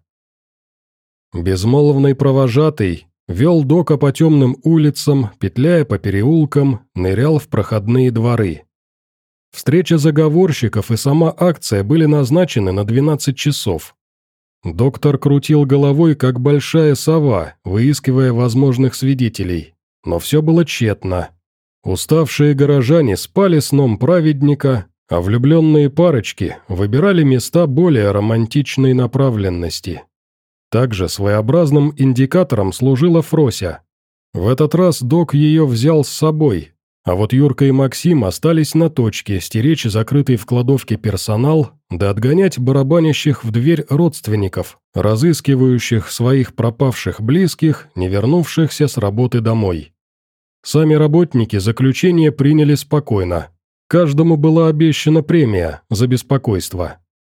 Безмолвный провожатый вел дока по темным улицам, петляя по переулкам, нырял в проходные дворы. Встреча заговорщиков и сама акция были назначены на двенадцать часов. Доктор крутил головой, как большая сова, выискивая возможных свидетелей, но все было тщетно. Уставшие горожане спали сном праведника, а влюбленные парочки выбирали места более романтичной направленности. Также своеобразным индикатором служила Фрося. В этот раз док ее взял с собой, а вот Юрка и Максим остались на точке стеречь закрытый в кладовке персонал, да отгонять барабанящих в дверь родственников, разыскивающих своих пропавших близких, не вернувшихся с работы домой. Сами работники заключение приняли спокойно. Каждому была обещана премия за беспокойство.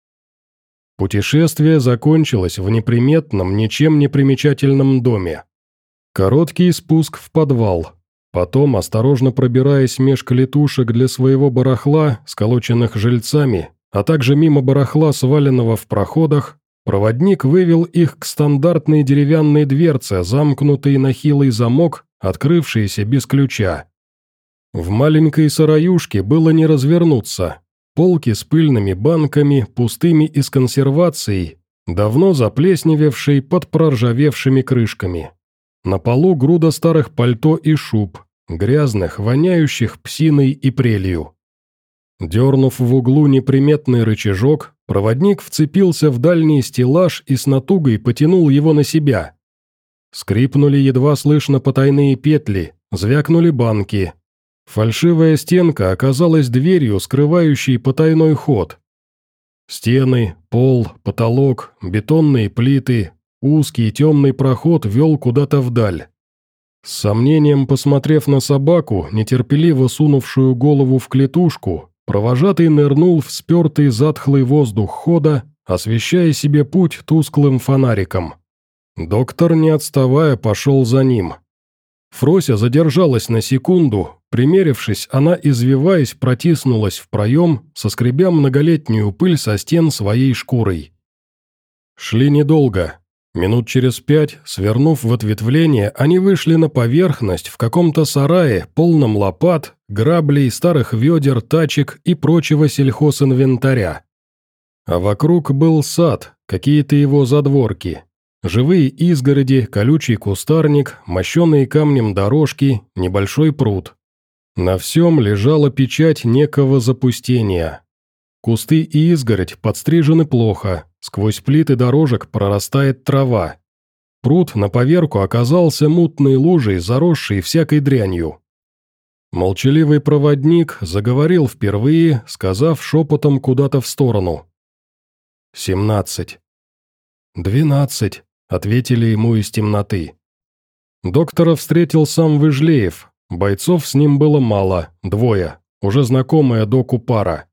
Путешествие закончилось в неприметном, ничем не примечательном доме. Короткий спуск в подвал. Потом, осторожно пробираясь меж клетушек для своего барахла, сколоченных жильцами, а также мимо барахла, сваленного в проходах, проводник вывел их к стандартной деревянной дверце, замкнутой на хилый замок, открывшейся без ключа. В маленькой сараюшке было не развернуться. Полки с пыльными банками, пустыми из консервации, давно заплесневевшей под проржавевшими крышками. На полу груда старых пальто и шуб, грязных, воняющих псиной и прелью. Дернув в углу неприметный рычажок, проводник вцепился в дальний стеллаж и с натугой потянул его на себя. Скрипнули едва слышно потайные петли, звякнули банки. Фальшивая стенка оказалась дверью, скрывающей потайной ход. Стены, пол, потолок, бетонные плиты, узкий темный проход вел куда-то вдаль. С сомнением посмотрев на собаку, нетерпеливо сунувшую голову в клетушку, провожатый нырнул в спертый затхлый воздух хода, освещая себе путь тусклым фонариком. Доктор, не отставая, пошел за ним. Фрося задержалась на секунду, примерившись, она, извиваясь, протиснулась в проем, соскребя многолетнюю пыль со стен своей шкурой. Шли недолго. Минут через пять, свернув в ответвление, они вышли на поверхность в каком-то сарае, полном лопат, граблей, старых ведер, тачек и прочего сельхозинвентаря. А вокруг был сад, какие-то его задворки. Живые изгороди, колючий кустарник, мощеные камнем дорожки, небольшой пруд. На всем лежала печать некого запустения. Кусты и изгородь подстрижены плохо, сквозь плиты дорожек прорастает трава. Пруд на поверку оказался мутной лужей, заросшей всякой дрянью. Молчаливый проводник заговорил впервые, сказав шепотом куда-то в сторону. «Семнадцать». «Двенадцать», — ответили ему из темноты. Доктора встретил сам Выжлеев. Бойцов с ним было мало, двое, уже знакомая доку пара.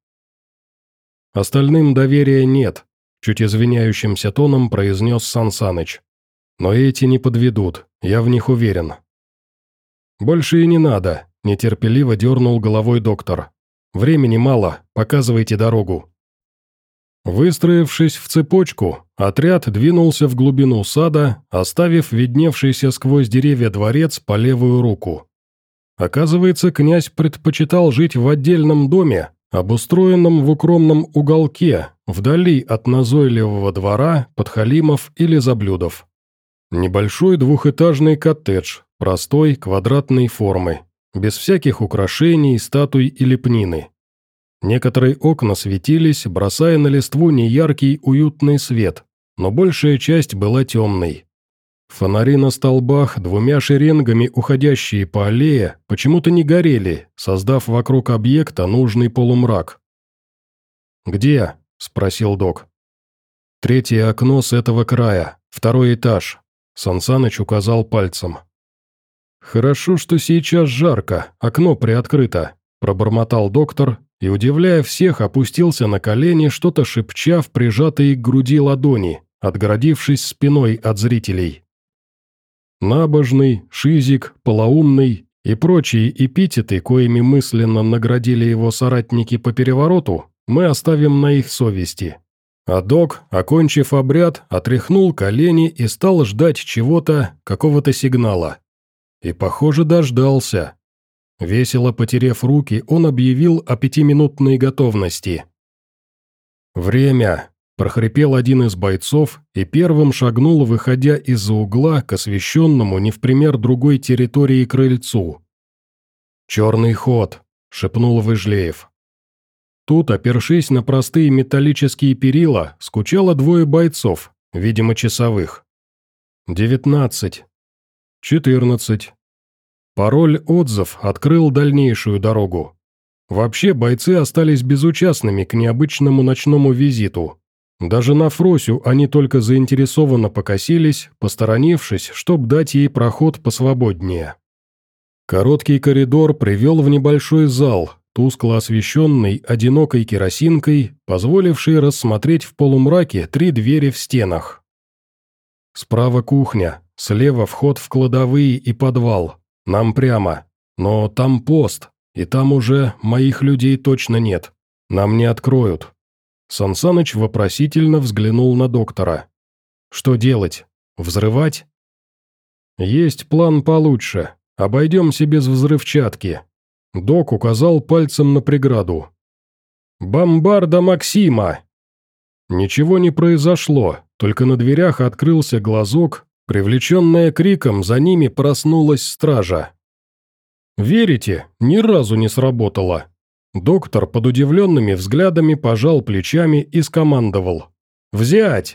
«Остальным доверия нет», — чуть извиняющимся тоном произнес Сансаныч. «Но эти не подведут, я в них уверен». «Больше и не надо», — нетерпеливо дернул головой доктор. «Времени мало, показывайте дорогу». Выстроившись в цепочку, отряд двинулся в глубину сада, оставив видневшийся сквозь деревья дворец по левую руку. Оказывается, князь предпочитал жить в отдельном доме, обустроенном в укромном уголке, вдали от назойливого двора, подхалимов или заблюдов. Небольшой двухэтажный коттедж, простой, квадратной формы, без всяких украшений, статуй и лепнины. Некоторые окна светились, бросая на листву неяркий уютный свет, но большая часть была темной. Фонари на столбах, двумя шеренгами уходящие по аллее, почему-то не горели, создав вокруг объекта нужный полумрак. «Где?» – спросил док. «Третье окно с этого края, второй этаж», – Сансаныч указал пальцем. «Хорошо, что сейчас жарко, окно приоткрыто», – пробормотал доктор и, удивляя всех, опустился на колени, что-то шепча в прижатые к груди ладони, отгородившись спиной от зрителей. Набожный, шизик, полоумный и прочие эпитеты, коими мысленно наградили его соратники по перевороту, мы оставим на их совести. А док, окончив обряд, отряхнул колени и стал ждать чего-то, какого-то сигнала. И, похоже, дождался. Весело потерев руки, он объявил о пятиминутной готовности. «Время!» – прохрипел один из бойцов и первым шагнул, выходя из-за угла к освещенному не в пример другой территории крыльцу. «Черный ход!» – шепнул Выжлеев. Тут, опершись на простые металлические перила, скучало двое бойцов, видимо, часовых. «Девятнадцать. Четырнадцать». Пароль-отзыв открыл дальнейшую дорогу. Вообще, бойцы остались безучастными к необычному ночному визиту. Даже на Фросю они только заинтересованно покосились, посторонившись, чтоб дать ей проход посвободнее. Короткий коридор привел в небольшой зал, тускло освещенный одинокой керосинкой, позволивший рассмотреть в полумраке три двери в стенах. Справа кухня, слева вход в кладовые и подвал, нам прямо, но там пост, и там уже моих людей точно нет, нам не откроют. Сансаныч вопросительно взглянул на доктора. «Что делать? Взрывать?» «Есть план получше. Обойдемся без взрывчатки». Док указал пальцем на преграду. «Бомбарда Максима!» Ничего не произошло, только на дверях открылся глазок, привлеченная криком, за ними проснулась стража. «Верите? Ни разу не сработало». Доктор под удивленными взглядами пожал плечами и скомандовал: «Взять!».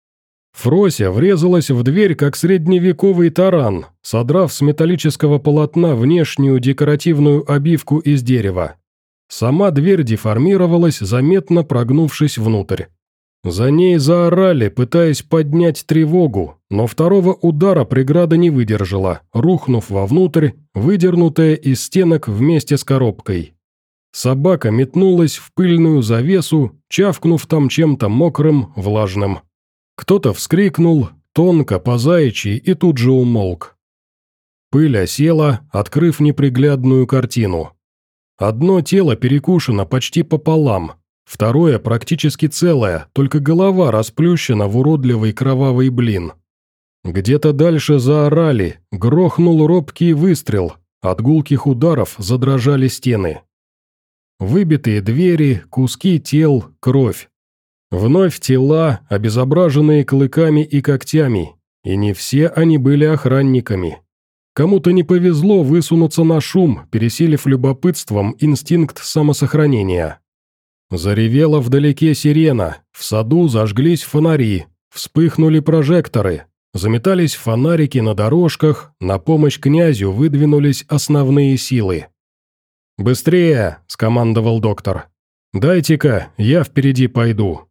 Фрося врезалась в дверь, как средневековый таран, содрав с металлического полотна внешнюю декоративную обивку из дерева. Сама дверь деформировалась, заметно прогнувшись внутрь. За ней заорали, пытаясь поднять тревогу, но второго удара преграда не выдержала, рухнув вовнутрь, выдернутая из стенок вместе с коробкой. Собака метнулась в пыльную завесу, чавкнув там чем-то мокрым, влажным. Кто-то вскрикнул, тонко, по-заячьи, и тут же умолк. Пыль осела, открыв неприглядную картину. Одно тело перекушено почти пополам, второе практически целое, только голова расплющена в уродливый кровавый блин. Где-то дальше заорали, грохнул робкий выстрел, от гулких ударов задрожали стены. Выбитые двери, куски тел, кровь. Вновь тела, обезображенные клыками и когтями, и не все они были охранниками. Кому-то не повезло высунуться на шум, пересилив любопытством инстинкт самосохранения. Заревела вдалеке сирена, в саду зажглись фонари, вспыхнули прожекторы, заметались фонарики на дорожках, на помощь князю выдвинулись основные силы. «Быстрее!» – скомандовал доктор. «Дайте-ка, я впереди пойду».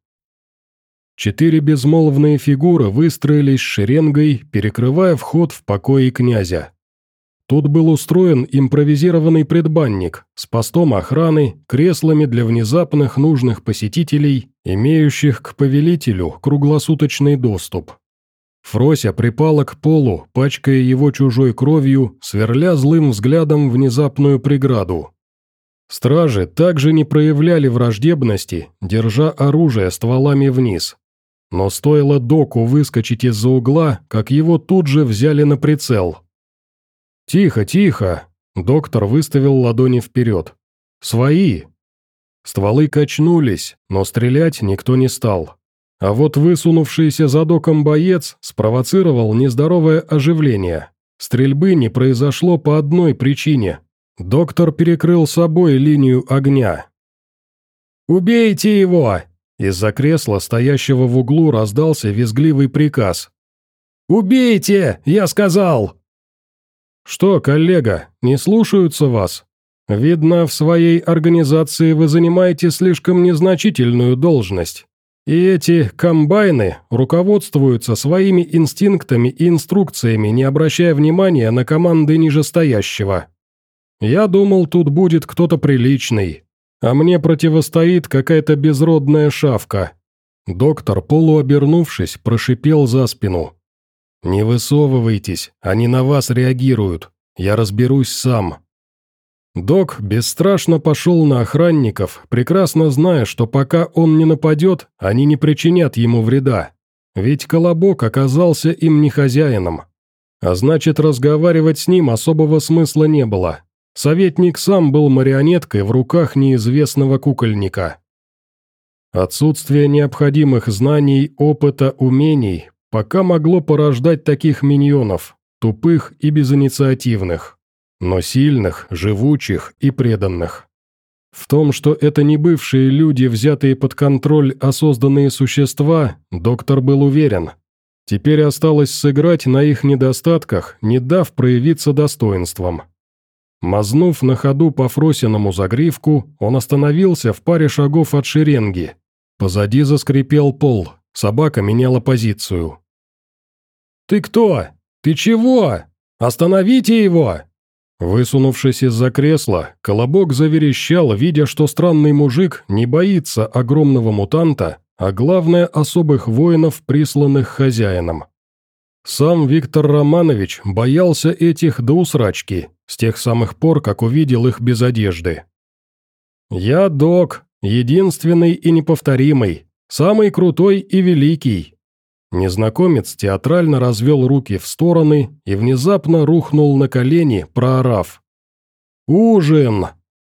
Четыре безмолвные фигуры выстроились шеренгой, перекрывая вход в покои князя. Тут был устроен импровизированный предбанник с постом охраны, креслами для внезапных нужных посетителей, имеющих к повелителю круглосуточный доступ. Фрося припала к полу, пачкая его чужой кровью, сверля злым взглядом внезапную преграду. Стражи также не проявляли враждебности, держа оружие стволами вниз. Но стоило доку выскочить из-за угла, как его тут же взяли на прицел. «Тихо, тихо!» – доктор выставил ладони вперед. «Свои!» Стволы качнулись, но стрелять никто не стал. А вот высунувшийся за доком боец спровоцировал нездоровое оживление. Стрельбы не произошло по одной причине. Доктор перекрыл собой линию огня. «Убейте его!» Из-за кресла, стоящего в углу, раздался визгливый приказ. «Убейте! Я сказал!» «Что, коллега, не слушаются вас? Видно, в своей организации вы занимаете слишком незначительную должность. И эти комбайны руководствуются своими инстинктами и инструкциями, не обращая внимания на команды нижестоящего. Я думал, тут будет кто-то приличный, а мне противостоит какая-то безродная шавка». Доктор, полуобернувшись, прошипел за спину. «Не высовывайтесь, они на вас реагируют. Я разберусь сам». Док бесстрашно пошел на охранников, прекрасно зная, что пока он не нападет, они не причинят ему вреда. Ведь Колобок оказался им не хозяином. А значит, разговаривать с ним особого смысла не было. Советник сам был марионеткой в руках неизвестного кукольника. Отсутствие необходимых знаний, опыта, умений пока могло порождать таких миньонов, тупых и безинициативных, но сильных, живучих и преданных. В том, что это не бывшие люди, взятые под контроль, а созданные существа, доктор был уверен. Теперь осталось сыграть на их недостатках, не дав проявиться достоинством. Мазнув на ходу по Фросиному загривку, он остановился в паре шагов от шеренги. Позади заскрипел пол, собака меняла позицию. «Ты кто? Ты чего? Остановите его!» Высунувшись из-за кресла, Колобок заверещал, видя, что странный мужик не боится огромного мутанта, а главное особых воинов, присланных хозяином. Сам Виктор Романович боялся этих до усрачки, с тех самых пор, как увидел их без одежды. «Я док, единственный и неповторимый, самый крутой и великий». Незнакомец театрально развел руки в стороны и внезапно рухнул на колени, проорав: «Ужин!».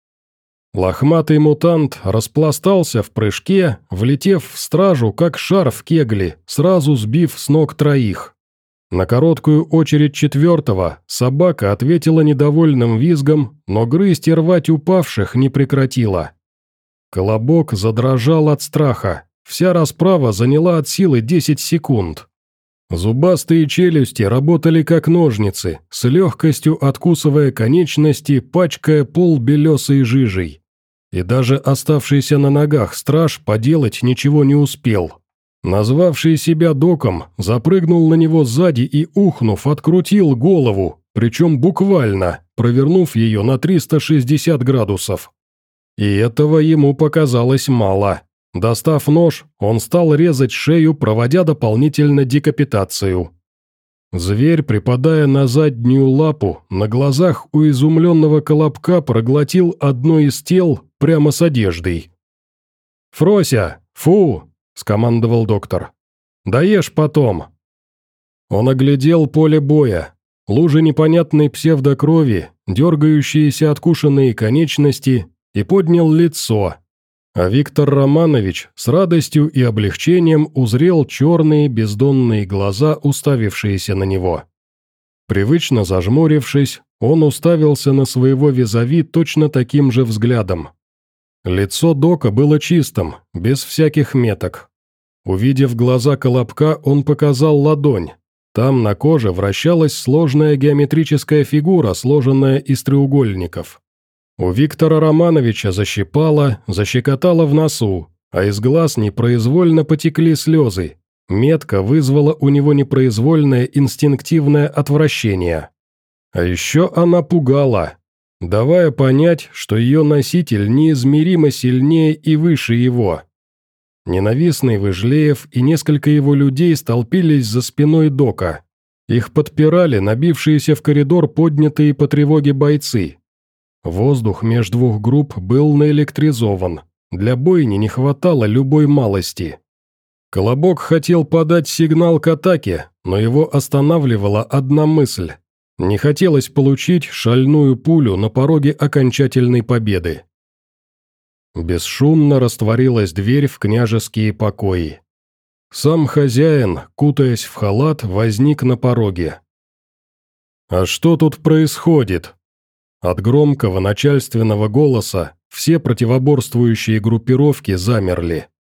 Лохматый мутант распластался в прыжке, влетев в стражу, как шар в кегли, сразу сбив с ног троих. На короткую очередь четвертого собака ответила недовольным визгом, но грызть и рвать упавших не прекратила. Колобок задрожал от страха, вся расправа заняла от силы десять секунд. Зубастые челюсти работали как ножницы, с легкостью откусывая конечности, пачкая пол белесой жижей. И даже оставшийся на ногах страж поделать ничего не успел. Назвавший себя доком, запрыгнул на него сзади и, ухнув, открутил голову, причем буквально, провернув ее на триста шестьдесят градусов. И этого ему показалось мало. Достав нож, он стал резать шею, проводя дополнительно декапитацию. Зверь, припадая на заднюю лапу, на глазах у изумленного Колобка проглотил одно из тел прямо с одеждой. «Фрося! Фу!» – скомандовал доктор. «Доешь потом!» Он оглядел поле боя. Лужи непонятной псевдокрови, дергающиеся откушенные конечности, и поднял лицо. А Виктор Романович с радостью и облегчением узрел черные бездонные глаза, уставившиеся на него. Привычно зажмурившись, он уставился на своего визави точно таким же взглядом. Лицо Дока было чистым, без всяких меток. Увидев глаза Колобка, он показал ладонь. Там на коже вращалась сложная геометрическая фигура, сложенная из треугольников. У Виктора Романовича защипало, защекотало в носу, а из глаз непроизвольно потекли слезы. Метка вызвала у него непроизвольное инстинктивное отвращение. А еще она пугала, давая понять, что ее носитель неизмеримо сильнее и выше его. Ненавистный Выжлеев и несколько его людей столпились за спиной Дока. Их подпирали набившиеся в коридор поднятые по тревоге бойцы. Воздух меж двух групп был наэлектризован. Для бойни не хватало любой малости. Колобок хотел подать сигнал к атаке, но его останавливала одна мысль. Не хотелось получить шальную пулю на пороге окончательной победы. Бесшумно растворилась дверь в княжеские покои. Сам хозяин, кутаясь в халат, возник на пороге. «А что тут происходит?» От громкого начальственного голоса все противоборствующие группировки замерли.